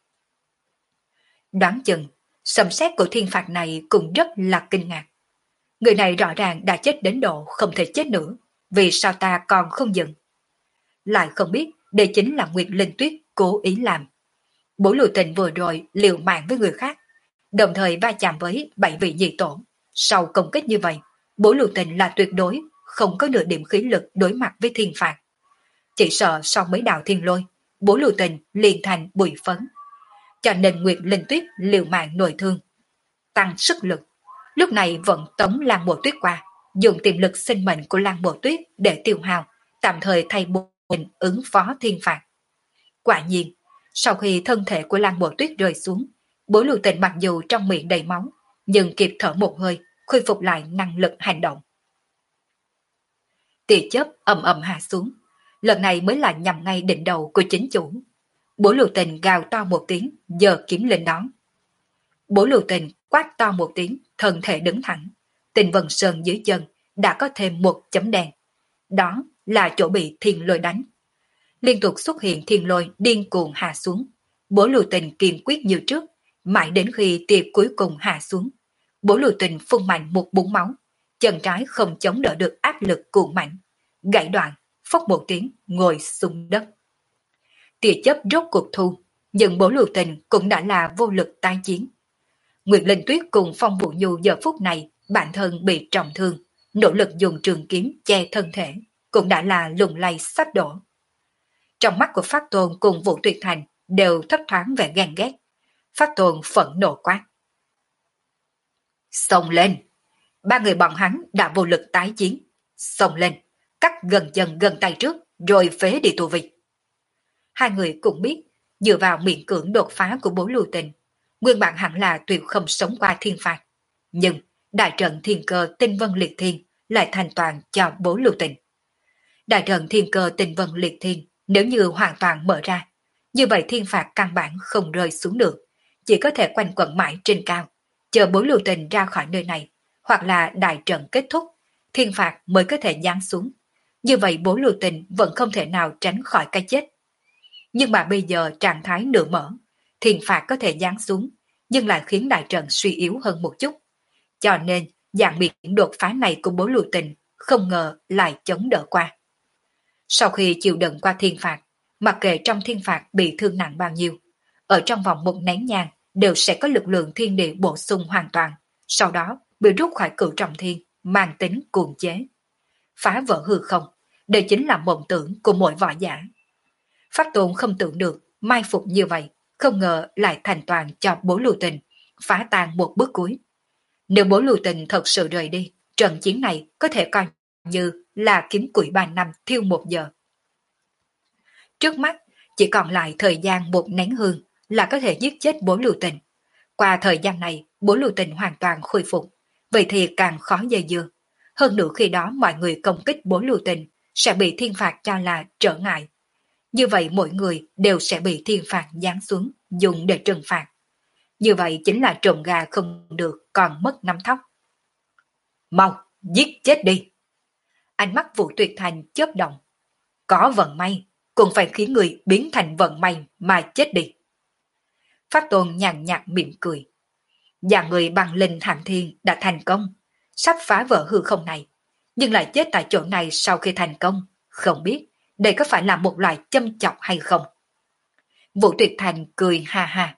[SPEAKER 1] Đoán chừng, sấm sét của thiên phạt này cũng rất là kinh ngạc. Người này rõ ràng đã chết đến độ không thể chết nữa, vì sao ta còn không dừng? Lại không biết đây chính là Nguyệt Linh Tuyết cố ý làm. Bố Lưu Tình vừa rồi liều mạng với người khác, đồng thời va chạm với bảy vị nhị tổ. Sau công kích như vậy, Bố Lưu Tình là tuyệt đối không có nửa điểm khí lực đối mặt với thiên phạt. Chỉ sợ sau mấy đạo thiên lôi, Bố Lưu Tình liền thành bụi phấn. Cho nên Nguyệt Linh Tuyết liều mạng nội thương, tăng sức lực. Lúc này vẫn tống Lan Mộ Tuyết qua, dùng tiềm lực sinh mệnh của Lan Mộ Tuyết để tiêu hao, tạm thời thay Bố Lưu Tình ứng phó thiên phạt. Quả nhiên, sau khi thân thể của Lan Mộ Tuyết rơi xuống, Bố Lưu Tình mặc dù trong miệng đầy máu, nhưng kịp thở một hơi, khôi phục lại năng lực hành động. Tia chớp ầm ầm hạ xuống, lần này mới là nhằm ngay đỉnh đầu của chính chủ. Bố Lưu Tình gào to một tiếng, giơ kiếm lên đón. Bố Lưu Tình quát to một tiếng, thân thể đứng thẳng. Tình Vân Sơn dưới chân đã có thêm một chấm đen. Đó là chỗ bị thiên lôi đánh. Liên tục xuất hiện thiên lôi điên cuồng hạ xuống. Bố Lưu Tình kiên quyết như trước, mãi đến khi tia cuối cùng hạ xuống. Bố Lưu Tình phun mạnh một búng máu, chân trái không chống đỡ được áp lực cuồng mạnh, gãy đoạn, phốc một tiếng ngồi xuống đất. Tia chớp rốt cuộc thu, nhưng Bố Lưu Tình cũng đã là vô lực tái chiến. Nguyệt Linh Tuyết cùng Phong Vũ Nhu giờ phút này bản thân bị trọng thương, nỗ lực dùng trường kiếm che thân thể, cũng đã là lùng lay sắp đổ. Trong mắt của Pháp Tôn cùng Vũ Tuyệt Thành đều thấp thoáng vẻ ghen ghét. Pháp Tôn phẫn nộ quát. Xông lên! Ba người bọn hắn đã vô lực tái chiến. Xông lên! Cắt gần chân gần tay trước, rồi phế đi tù vi. Hai người cũng biết, dựa vào miệng cưỡng đột phá của Bố Lưu Tình, nguyên bản hẳn là tuyệt không sống qua thiên phạt. Nhưng đại trận thiên cơ tinh vân liệt thiên lại thành toàn cho Bố Lưu Tình. Đại trận thiên cơ tinh vân liệt thiên nếu như hoàn toàn mở ra, như vậy thiên phạt căn bản không rơi xuống được, chỉ có thể quanh quẩn mãi trên cao, chờ Bố Lưu Tình ra khỏi nơi này, hoặc là đại trận kết thúc, thiên phạt mới có thể giáng xuống. Như vậy Bố Lưu Tình vẫn không thể nào tránh khỏi cái chết. Nhưng mà bây giờ trạng thái nửa mở, thiên phạt có thể giáng xuống, nhưng lại khiến đại trận suy yếu hơn một chút. Cho nên, dạng biệt đột phá này của Bố Lưu Tình không ngờ lại chống đỡ qua. Sau khi chịu đựng qua thiên phạt, mặc kệ trong thiên phạt bị thương nặng bao nhiêu, ở trong vòng một nén nhang đều sẽ có lực lượng thiên địa bổ sung hoàn toàn, sau đó bị rút khỏi cửu trọng thiên, mang tính cuồng chế. Phá vỡ hư không, đây chính là mộng tưởng của mỗi võ giả. Pháp Tôn không tưởng được mai phục như vậy, không ngờ lại thành toàn cho Bố Lưu Tình, phá tan một bước cuối. Nếu Bố Lưu Tình thật sự rời đi, trận chiến này có thể coi như là kiếm củi ba năm thiêu một giờ. Trước mắt, chỉ còn lại thời gian một nén hương là có thể giết chết Bố Lưu Tình. Qua thời gian này, Bố Lưu Tình hoàn toàn khôi phục, vậy thì càng khó dây dưa. Hơn nữa khi đó mọi người công kích Bố Lưu Tình sẽ bị thiên phạt cho là trở ngại. Như vậy mỗi người đều sẽ bị thiên phạt giáng xuống, dùng để trừng phạt. Như vậy chính là trộm gà không được còn mất nắm thóc. Mau, giết chết đi. Ánh mắt Vũ Tuyệt Thành chớp động. Có vận may, cũng phải khiến người biến thành vận may mà chết đi. Pháp Tôn nhàn nhạt mỉm cười. Và người bằng linh hạng thiên đã thành công, sắp phá vỡ hư không này, nhưng lại chết tại chỗ này sau khi thành công. Không biết đây có phải là một loại châm chọc hay không? Vũ Tuyệt Thành cười ha ha.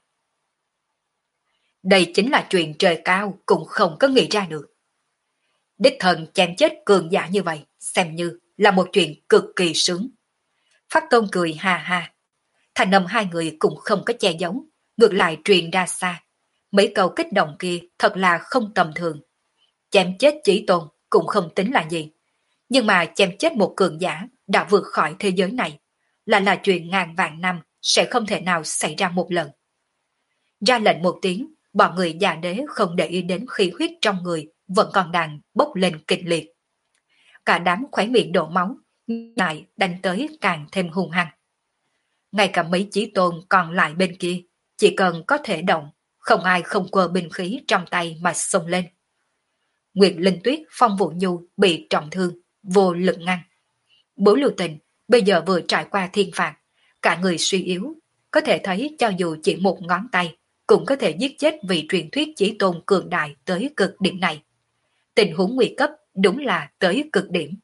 [SPEAKER 1] Đây chính là chuyện trời cao cũng không có nghĩ ra được. Đích thần chém chết cường giả như vậy, xem như là một chuyện cực kỳ sướng. Pháp Tôn cười ha ha. Thành âm hai người cũng không có che giấu, ngược lại truyền ra xa. Mấy câu kích động kia thật là không tầm thường. Chém chết Chí Tôn cũng không tính là gì. Nhưng mà chém chết một cường giả đã vượt khỏi thế giới này, là là chuyện ngàn vạn năm sẽ không thể nào xảy ra một lần. Ra lệnh một tiếng, bọn người già đế không để ý đến khí huyết trong người vẫn còn đang bốc lên kịch liệt. Cả đám khóe miệng đổ máu, lại đánh tới càng thêm hung hăng. Ngay cả mấy Chí Tôn còn lại bên kia, chỉ cần có thể động, không ai không quơ binh khí trong tay mà xông lên. Nguyệt Linh Tuyết, Phong Vũ Nhu bị trọng thương, vô lực ngăn. Bố Lưu Tình bây giờ vừa trải qua thiên phạt, cả người suy yếu, có thể thấy cho dù chỉ một ngón tay cũng có thể giết chết vị truyền thuyết Chí Tôn cường đại tới cực điểm này. Tình huống nguy cấp đúng là tới cực điểm.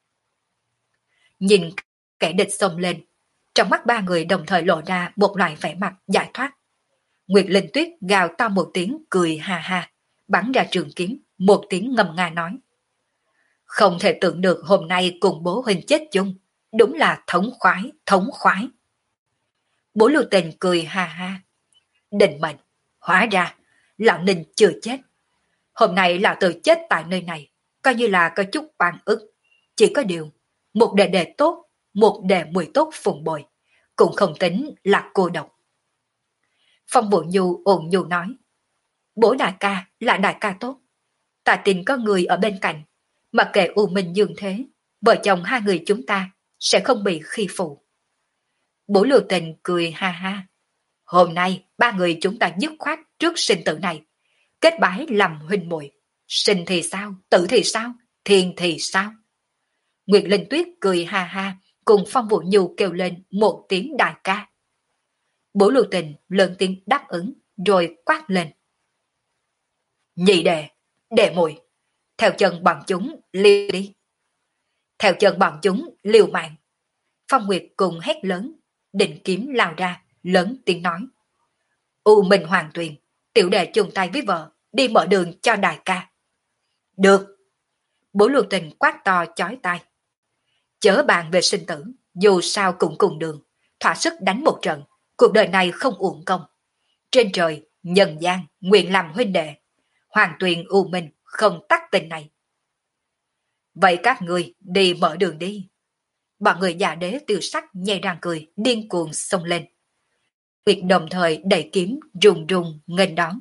[SPEAKER 1] Nhìn kẻ địch xông lên, trong mắt ba người đồng thời lộ ra một loại vẻ mặt giải thoát. Nguyệt Linh Tuyết gào to một tiếng cười ha ha, bắn ra trường kiếm, một tiếng ngầm nga nói. Không thể tưởng được hôm nay cùng bố huynh chết chung, đúng là thống khoái, thống khoái. Bố Lưu Tình cười ha ha. Định mệnh, hóa ra, lão Ninh chưa chết. Hôm nay lão tử chết tại nơi này, coi như là có chút oan ức. Chỉ có điều, một đệ đệ tốt, một đệ mùi tốt phụng bồi, cũng không tính là cô độc. Phong Bộ Nhu ồn nhu nói. Bố đại ca là đại ca tốt. Ta tin có người ở bên cạnh, mặc kệ u minh dương thế, vợ chồng hai người chúng ta sẽ không bị khi phụ. Bố Lưu Tình cười ha ha. Hôm nay ba người chúng ta dứt khoát trước sinh tử này, kết bái làm huynh muội. Sinh thì sao, tử thì sao, thiên thì sao? Nguyệt Linh Tuyết cười ha ha, cùng Phong Vũ Nhu kêu lên một tiếng đại ca. Bố Lưu Tình lớn tiếng đáp ứng, rồi quát lên. Nhị đệ, đệ muội, theo chân bọn chúng liều đi. Theo chân bọn chúng liều mạng. Phong Nguyệt cùng hét lớn, định kiếm lao ra, lớn tiếng nói. U Minh Hoàng Tuyền, tiểu đệ chung tay với vợ, đi mở đường cho đại ca. Được. Bố Lưu Tình quát to chói tai. Chớ bàn về sinh tử, dù sao cũng cùng đường, thỏa sức đánh một trận, cuộc đời này không uổng công. Trên trời, nhân gian, nguyện làm huynh đệ. Hoàng Tuyền U Minh không tắc tình này. Vậy các người đi mở đường đi. Bọn người già đế tiêu sắc nhây răng cười, điên cuồng xông lên. Nguyệt đồng thời đẩy kiếm rùng rùng nghênh đón.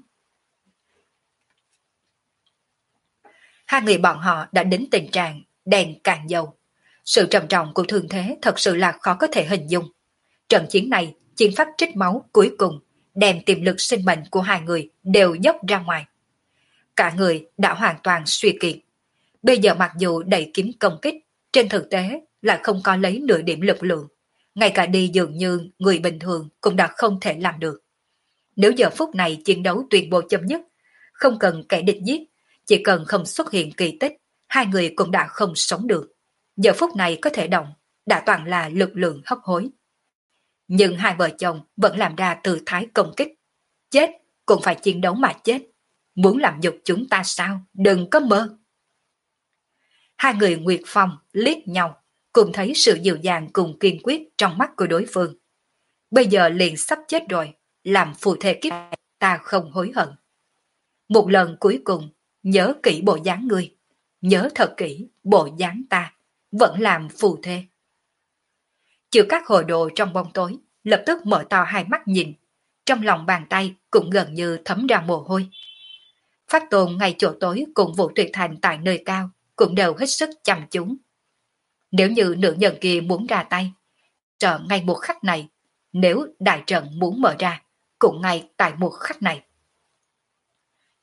[SPEAKER 1] Hai người bọn họ đã đến tình trạng đèn cạn dầu. Sự trầm trọng của thương thế thật sự là khó có thể hình dung. Trận chiến này, chiến pháp trích máu cuối cùng, đem tiềm lực sinh mệnh của hai người đều dốc ra ngoài. Cả người đã hoàn toàn suy kiệt. Bây giờ mặc dù đẩy kiếm công kích, trên thực tế lại không có lấy nửa điểm lực lượng. Ngay cả đi dường như người bình thường cũng đã không thể làm được. Nếu giờ phút này chiến đấu tuyên bố chấm dứt, không cần kẻ địch giết, chỉ cần không xuất hiện kỳ tích, hai người cũng đã không sống được. Giờ phút này có thể động, đã toàn là lực lượng hấp hối. Nhưng hai vợ chồng vẫn làm ra tư thái công kích. Chết cũng phải chiến đấu mà chết. Muốn làm nhục chúng ta sao? Đừng có mơ. Hai người Nguyệt Phong liếc nhau, cùng thấy sự dịu dàng cùng kiên quyết trong mắt của đối phương. Bây giờ liền sắp chết rồi, làm phù thề kiếp này, ta không hối hận. Một lần cuối cùng, nhớ kỹ bộ dáng ngươi, nhớ thật kỹ bộ dáng ta, vẫn làm phù thê. Chịu các hồ đồ trong bóng tối, lập tức mở to hai mắt nhìn, trong lòng bàn tay cũng gần như thấm ra mồ hôi. Phát Tôn ngay chỗ tối cùng Vũ Tuyệt Thành tại nơi cao, cũng đều hết sức chăm chú. Nếu như nữ nhân kia muốn ra tay, sợ ngay một khắc này, nếu đại trận muốn mở ra, cũng ngay tại một khắc này.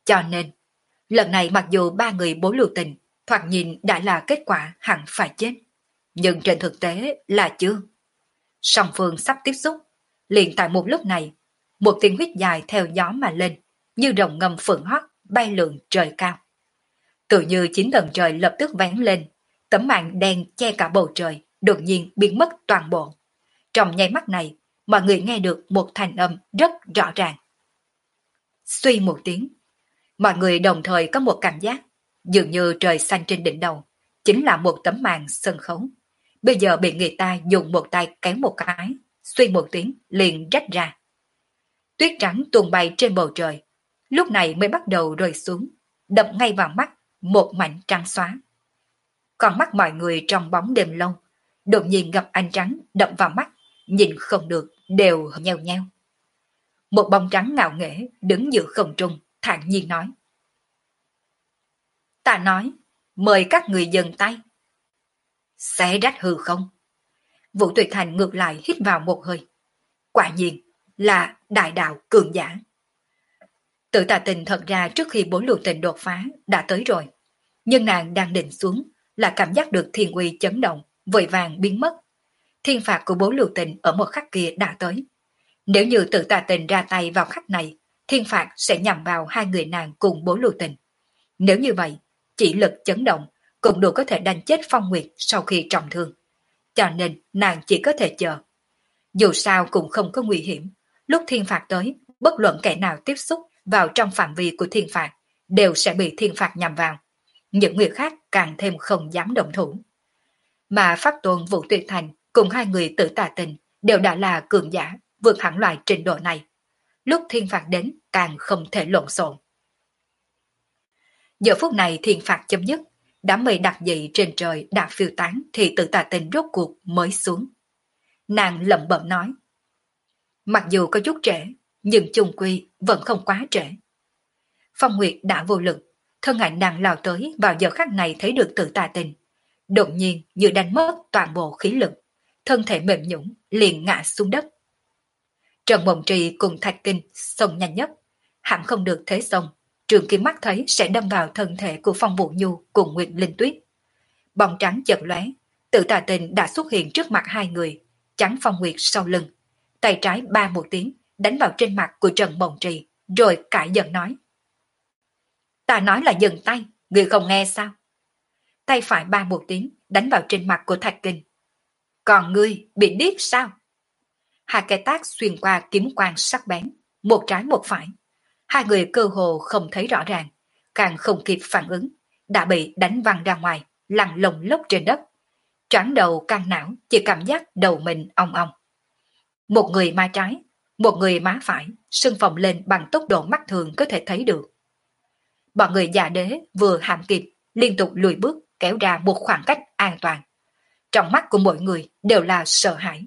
[SPEAKER 1] Cho nên, lần này mặc dù ba người bố lưu tình thoạt nhìn đã là kết quả hẳn phải chết, nhưng trên thực tế là chưa. Song phương sắp tiếp xúc, liền tại một lúc này, một tiếng huyết dài theo gió mà lên, như rồng ngầm phượng hót bay lượn trời cao. Tự như chín tầng trời lập tức vén lên, tấm màn đen che cả bầu trời, đột nhiên biến mất toàn bộ. Trong nháy mắt này, mọi người nghe được một thanh âm rất rõ ràng. Suy một tiếng, mọi người đồng thời có một cảm giác, dường như trời xanh trên đỉnh đầu, chính là một tấm màn sân khấu. Bây giờ bị người ta dùng một tay kéo một cái, suy một tiếng liền rách ra. Tuyết trắng tuôn bay trên bầu trời, lúc này mới bắt đầu rơi xuống, đập ngay vào mắt, một mảnh trắng xóa. Còn mắt mọi người trong bóng đêm lâu, đột nhiên gặp ánh trắng đập vào mắt, nhìn không được, đều nheo nheo. Một bóng trắng ngạo nghễ đứng giữa không trung, thản nhiên nói. Ta nói, mời các người dừng tay. Xé rách hư không? Vũ Tuyệt Thành ngược lại hít vào một hơi. Quả nhiên là đại đạo cường giả. Tự Tà Tình thật ra trước khi bốn lưu tình đột phá đã tới rồi. Nhưng nàng đang định xuống là cảm giác được thiên uy chấn động, vội vàng biến mất. Thiên phạt của bốn lưu tình ở một khắc kia đã tới. Nếu như Tự Tà Tình ra tay vào khắc này, thiên phạt sẽ nhằm vào hai người nàng cùng bốn lưu tình. Nếu như vậy, chỉ lực chấn động cũng đủ có thể đánh chết Phong Nguyệt sau khi trọng thương. Cho nên nàng chỉ có thể chờ. Dù sao cũng không có nguy hiểm, lúc thiên phạt tới, bất luận kẻ nào tiếp xúc vào trong phạm vi của thiên phạt đều sẽ bị thiên phạt nhằm vào. Những người khác càng thêm không dám động thủ. Mà Pháp Tôn Vũ Tuyệt Thành cùng hai người Tử Tà Tình đều đã là cường giả, vượt hẳn loại trình độ này. Lúc thiên phạt đến càng không thể lộn xộn. Giờ phút này thiên phạt chấm dứt, đám mây đặc dị trên trời đã phiêu tán thì Tử Tà Tình rốt cuộc mới xuống. Nàng lẩm bẩm nói. Mặc dù có chút trễ, nhưng chung quy vẫn không quá trễ. Phong Nguyệt đã vô lực, thân ảnh nàng lao tới vào giờ khắc này thấy được Tử Tà Tình. Đột nhiên như đánh mất toàn bộ khí lực, thân thể mềm nhũn liền ngã xuống đất. Trần Mộng Trì cùng Thạch Kinh xông nhanh nhất, hẳn không được thế xông. Trường kiếm mắt thấy sẽ đâm vào thân thể của Phong Vũ Nhu cùng Nguyệt Linh Tuyết. Bóng trắng chợt lóe, Tử Tà Tình đã xuất hiện trước mặt hai người, chắn Phong Nguyệt sau lưng. Tay trái ba một tiếng, đánh vào trên mặt của Trần Mộng Trì, rồi cãi giận nói. Ta nói là dừng tay, người không nghe sao? Tay phải ba một tiếng, đánh vào trên mặt của Thạch Kinh. Còn ngươi bị điếc sao? Hai cái tác xuyên qua kiếm quang sắc bén, một trái một phải. Hai người cơ hồ không thấy rõ ràng, càng không kịp phản ứng, đã bị đánh văng ra ngoài, lăn lồng lốc trên đất. Choáng đầu căng não, chỉ cảm giác đầu mình ong ong. Một người má trái, một người má phải, sưng phồng lên bằng tốc độ mắt thường có thể thấy được. Bọn người già đế vừa hàm kịp, liên tục lùi bước kéo ra một khoảng cách an toàn. Trong mắt của mỗi người đều là sợ hãi.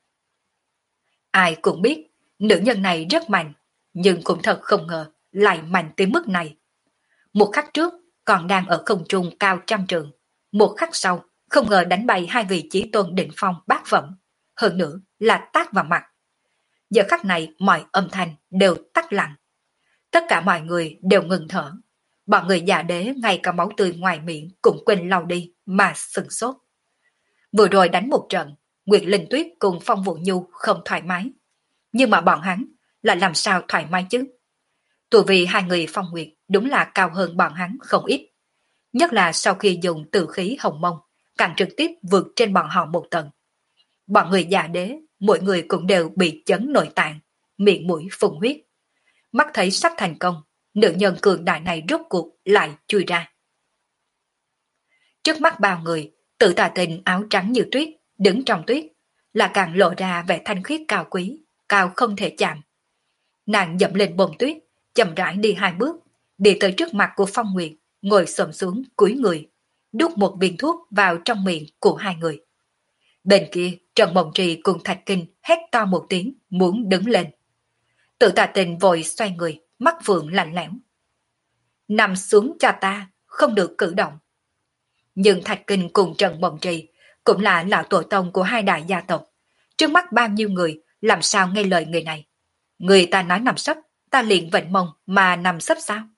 [SPEAKER 1] Ai cũng biết, nữ nhân này rất mạnh, nhưng cũng thật không ngờ lại mạnh tới mức này. Một khắc trước còn đang ở không trung cao trăm trượng, một khắc sau không ngờ đánh bay hai vị chí tôn đỉnh phong bát phẩm, hơn nữa là tát vào mặt. Giờ khắc này mọi âm thanh đều tắt lặng. Tất cả mọi người đều ngừng thở. Bọn người già đế ngay cả máu tươi ngoài miệng cũng quên lau đi mà sừng sốt. Vừa rồi đánh một trận, Nguyệt Linh Tuyết cùng Phong Vũ Nhu không thoải mái. Nhưng mà bọn hắn là làm sao thoải mái chứ? Tù vì hai người Phong Nguyệt đúng là cao hơn bọn hắn không ít. Nhất là sau khi dùng tử khí hồng mông, càng trực tiếp vượt trên bọn họ một tầng. Bọn người già đế, mỗi người cũng đều bị chấn nội tạng, miệng mũi phun huyết. Mắt thấy sắp thành công, nữ nhân cường đại này rốt cuộc lại chui ra. Trước mắt bao người, Tử Tà Tình áo trắng như tuyết, đứng trong tuyết, là càng lộ ra vẻ thanh khiết cao quý, cao không thể chạm. Nàng dậm lên bồn tuyết, chậm rãi đi hai bước, đi tới trước mặt của Phong Nguyệt, ngồi xổm xuống cúi người, đút một viên thuốc vào trong miệng của hai người. Bên kia, Trần Mộng Trì cùng Thạch Kinh hét to một tiếng, muốn đứng lên. Tự Tà Tình vội xoay người, mắt phượng lạnh lẽo. Nằm xuống cho ta, không được cử động. Nhưng Thạch Kinh cùng Trần Mộng Trì cũng là lão tổ tông của hai đại gia tộc. Trước mắt bao nhiêu người làm sao nghe lời người này. Người ta nói nằm sấp, ta liền vệnh mông mà nằm sấp sao?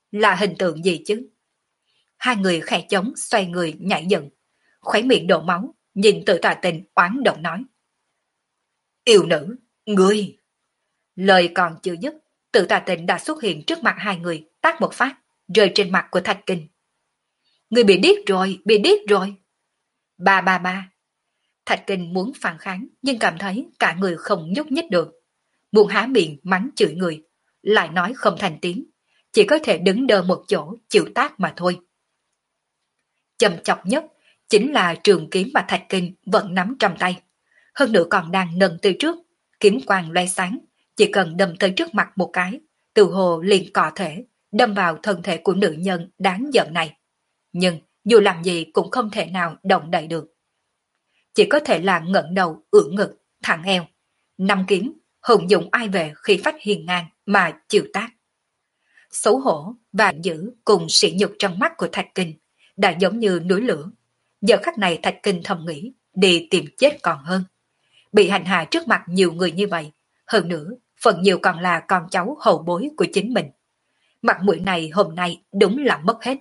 [SPEAKER 1] Là hình tượng gì chứ? Hai người khẽ chống xoay người nhảy dựng, khóe miệng đổ máu, nhìn Tử Tà Tình oán độc nói. Yêu nữ, ngươi! Lời còn chưa dứt, Tử Tà Tình đã xuất hiện trước mặt hai người, tát một phát, rơi trên mặt của Thạch Kinh. Ngươi bị điếc rồi, bị điếc rồi. Ba ba ba. Thạch Kinh muốn phản kháng, nhưng cảm thấy cả người không nhúc nhích được. Muốn há miệng mắng chửi người, lại nói không thành tiếng, chỉ có thể đứng đơ một chỗ chịu tát mà thôi. Châm chọc nhất chính là trường kiếm mà Thạch Kinh vẫn nắm trong tay. Hơn nữa còn đang nâng từ trước, kiếm quang loe sáng, chỉ cần đâm tới trước mặt một cái, từ hồ liền cọ thể, đâm vào thân thể của nữ nhân đáng giận này. Nhưng dù làm gì cũng không thể nào động đậy được. Chỉ có thể là ngẩng đầu, ưỡn ngực, thẳng eo. Năm kiếm, hùng dụng ai về khi phách hiền ngang mà chịu tác. Xấu hổ và dữ cùng sỉ nhục trong mắt của Thạch Kinh đã giống như núi lửa. Giờ khắc này Thạch Kinh thầm nghĩ đi tìm chết còn hơn. Bị hành hạ trước mặt nhiều người như vậy, hơn nữa phần nhiều còn là con cháu hậu bối của chính mình. Mặt mũi này hôm nay đúng là mất hết.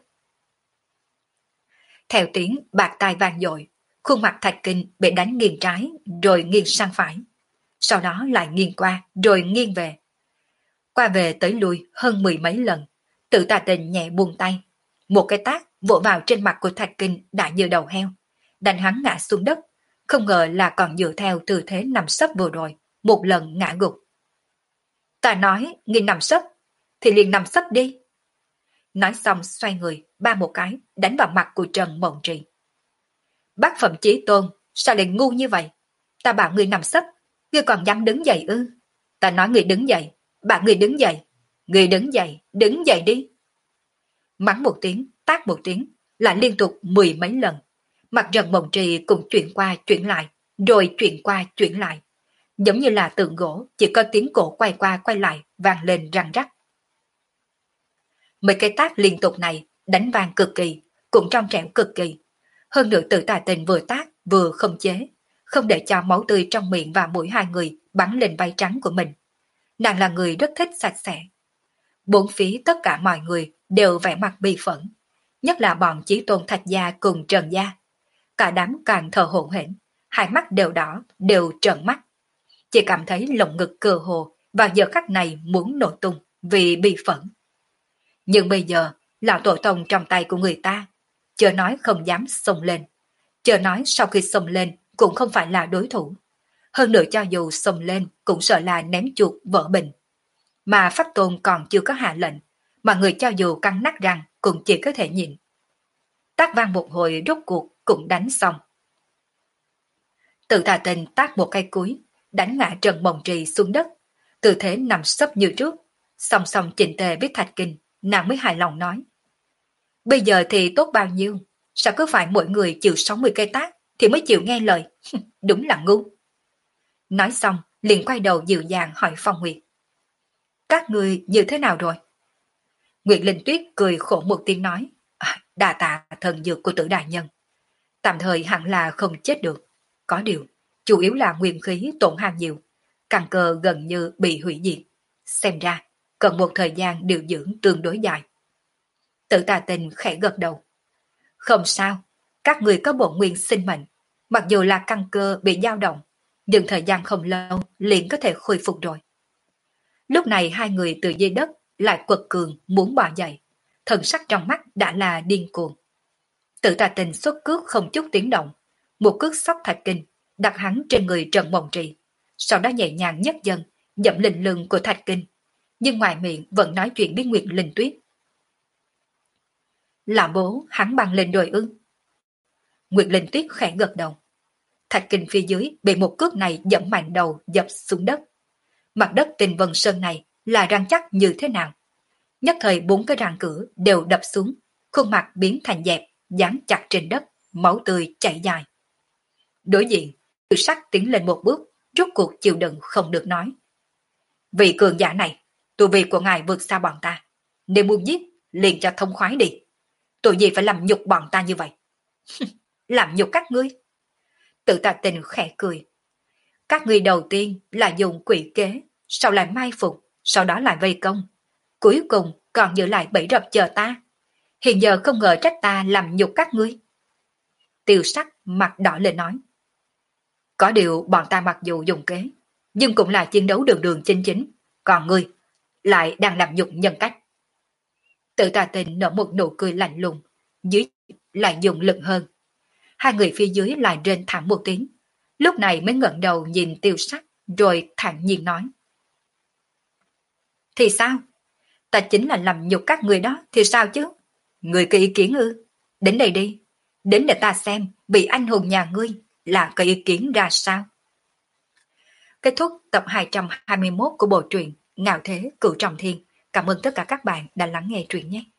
[SPEAKER 1] Theo tiếng bạc tai vang dội, khuôn mặt Thạch Kinh bị đánh nghiêng trái rồi nghiêng sang phải. Sau đó lại nghiêng qua rồi nghiêng về. Qua về tới lui hơn mười mấy lần, Tử Tà Tình nhẹ buông tay. Một cái tát vỗ vào trên mặt của Thạch Kinh đã như đầu heo, đánh hắn ngã xuống đất, không ngờ là còn dựa theo tư thế nằm sấp vừa rồi, một lần ngã gục. Ta nói, ngươi nằm sấp, thì liền nằm sấp đi. Nói xong xoay người, ba một cái, đánh vào mặt của Trần Mộng Trì. Bác Phẩm Chí Tôn, sao lại ngu như vậy? Ta bảo ngươi nằm sấp, ngươi còn dám đứng dậy ư? Ta nói ngươi đứng dậy, bảo ngươi đứng dậy. Ngươi đứng dậy, đứng dậy đi. Mắng một tiếng, tát một tiếng, lại liên tục mười mấy lần. Mặt Trần Mộng Trì cũng chuyển qua chuyển lại, rồi chuyển qua chuyển lại. Giống như là tượng gỗ, chỉ có tiếng cổ quay qua quay lại, vang lên răng rắc. Mấy cái tát liên tục này đánh vang cực kỳ, cũng trong trẻo cực kỳ. Hơn nữa Tử Tà Tình vừa tát vừa không chế, không để cho máu tươi trong miệng và mũi hai người bắn lên vai trắng của mình. Nàng là người rất thích sạch sẽ. Bốn phía tất cả mọi người đều vẻ mặt bi phẫn, nhất là bọn Chí Tôn Thạch Gia cùng Trần Gia. Cả đám càng thở hổn hển, hai mắt đều đỏ, đều trợn mắt. Chỉ cảm thấy lồng ngực cơ hồ vào giờ khắc này muốn nổ tung vì bi phẫn. Nhưng bây giờ, lão tổ tông trong tay của người ta, chưa nói không dám xông lên. Chưa nói sau khi xông lên cũng không phải là đối thủ. Hơn nữa cho dù xông lên cũng sợ là ném chuột vỡ bình. Mà Pháp Tôn còn chưa có hạ lệnh, mà người cho dù căng nát răng cũng chỉ có thể nhìn. Tác vang một hồi rốt cuộc cũng đánh xong. Tự Tà Tình tác một cây cuối, đánh ngã Trần Mộng Trì xuống đất, tư thế nằm sấp như trước, song song chỉnh tề với Thạch Kinh, nàng mới hài lòng nói. Bây giờ thì tốt bao nhiêu, sao cứ phải mỗi người chịu sáu mươi cây tác thì mới chịu nghe lời, đúng là ngu. Nói xong, liền quay đầu dịu dàng hỏi Phong Nguyệt. Các người như thế nào rồi? Nguyệt Linh Tuyết cười khổ một tiếng nói, à, đà tạ thần dược của Tử đại nhân. Tạm thời hẳn là không chết được, có điều, chủ yếu là nguyên khí tổn hao nhiều, căn cơ gần như bị hủy diệt. Xem ra, cần một thời gian điều dưỡng tương đối dài. Tử Tà Tình khẽ gật đầu. Không sao, các người có bổn nguyên sinh mệnh, mặc dù là căn cơ bị dao động, nhưng thời gian không lâu liền có thể khôi phục rồi. Lúc này hai người từ dưới đất lại quật cường muốn bò dậy, thần sắc trong mắt đã là điên cuồng. Tử Tà Tình xuất cước không chút tiếng động, một cước sóc Thạch Kinh đặt hắn trên người Trần Mộng Trì, sau đó nhẹ nhàng nhấc chân dẫm lên lưng của Thạch Kinh, nhưng ngoài miệng vẫn nói chuyện với Nguyệt Linh Tuyết. Là bố hắn băng lên đồi ư? Nguyệt Linh Tuyết khẽ gật đầu. Thạch Kinh phía dưới bị một cước này dẫm mạnh đầu dập xuống đất. Mặt đất Tinh Vân Sơn này là răng chắc như thế nào? Nhất thời bốn cái răng cửa đều đập xuống, khuôn mặt biến thành dẹp, dán chặt trên đất, máu tươi chảy dài. Đối diện, Từ Sắc tiến lên một bước, rốt cuộc chịu đựng không được nói. Vị cường giả này, tu vi của ngài vượt xa bọn ta. Nếu muốn giết, liền cho thông khoái đi. Tội gì phải làm nhục bọn ta như vậy? Làm nhục các ngươi? Tự Tà Tình khẽ cười. Các ngươi đầu tiên là dùng quỷ kế, sau lại mai phục, sau đó lại vây công. Cuối cùng còn giữ lại bẫy rập chờ ta. Hiện giờ không ngờ trách ta làm nhục các ngươi. Tiêu sắc mặt đỏ lên nói. Có điều bọn ta mặc dù dùng kế, nhưng cũng là chiến đấu đường đường chính chính, còn ngươi lại đang làm nhục nhân cách. Tự tà tình nở một nụ cười lạnh lùng, dưới lại dùng lực hơn. Hai người phía dưới lại rên thẳng một tiếng, lúc này mới ngẩng đầu nhìn tiêu sắc, rồi thản nhiên nói. Thì sao? Ta chính là làm nhục các người đó, thì sao chứ? Người có ý kiến ư? Đến đây đi, đến để ta xem bị anh hùng nhà ngươi là có ý kiến ra sao. Kết thúc tập hai trăm hai mươi mốt của bộ truyện Ngạo Thế Cửu Trọng Thiên. Cảm ơn tất cả các bạn đã lắng nghe truyện nhé.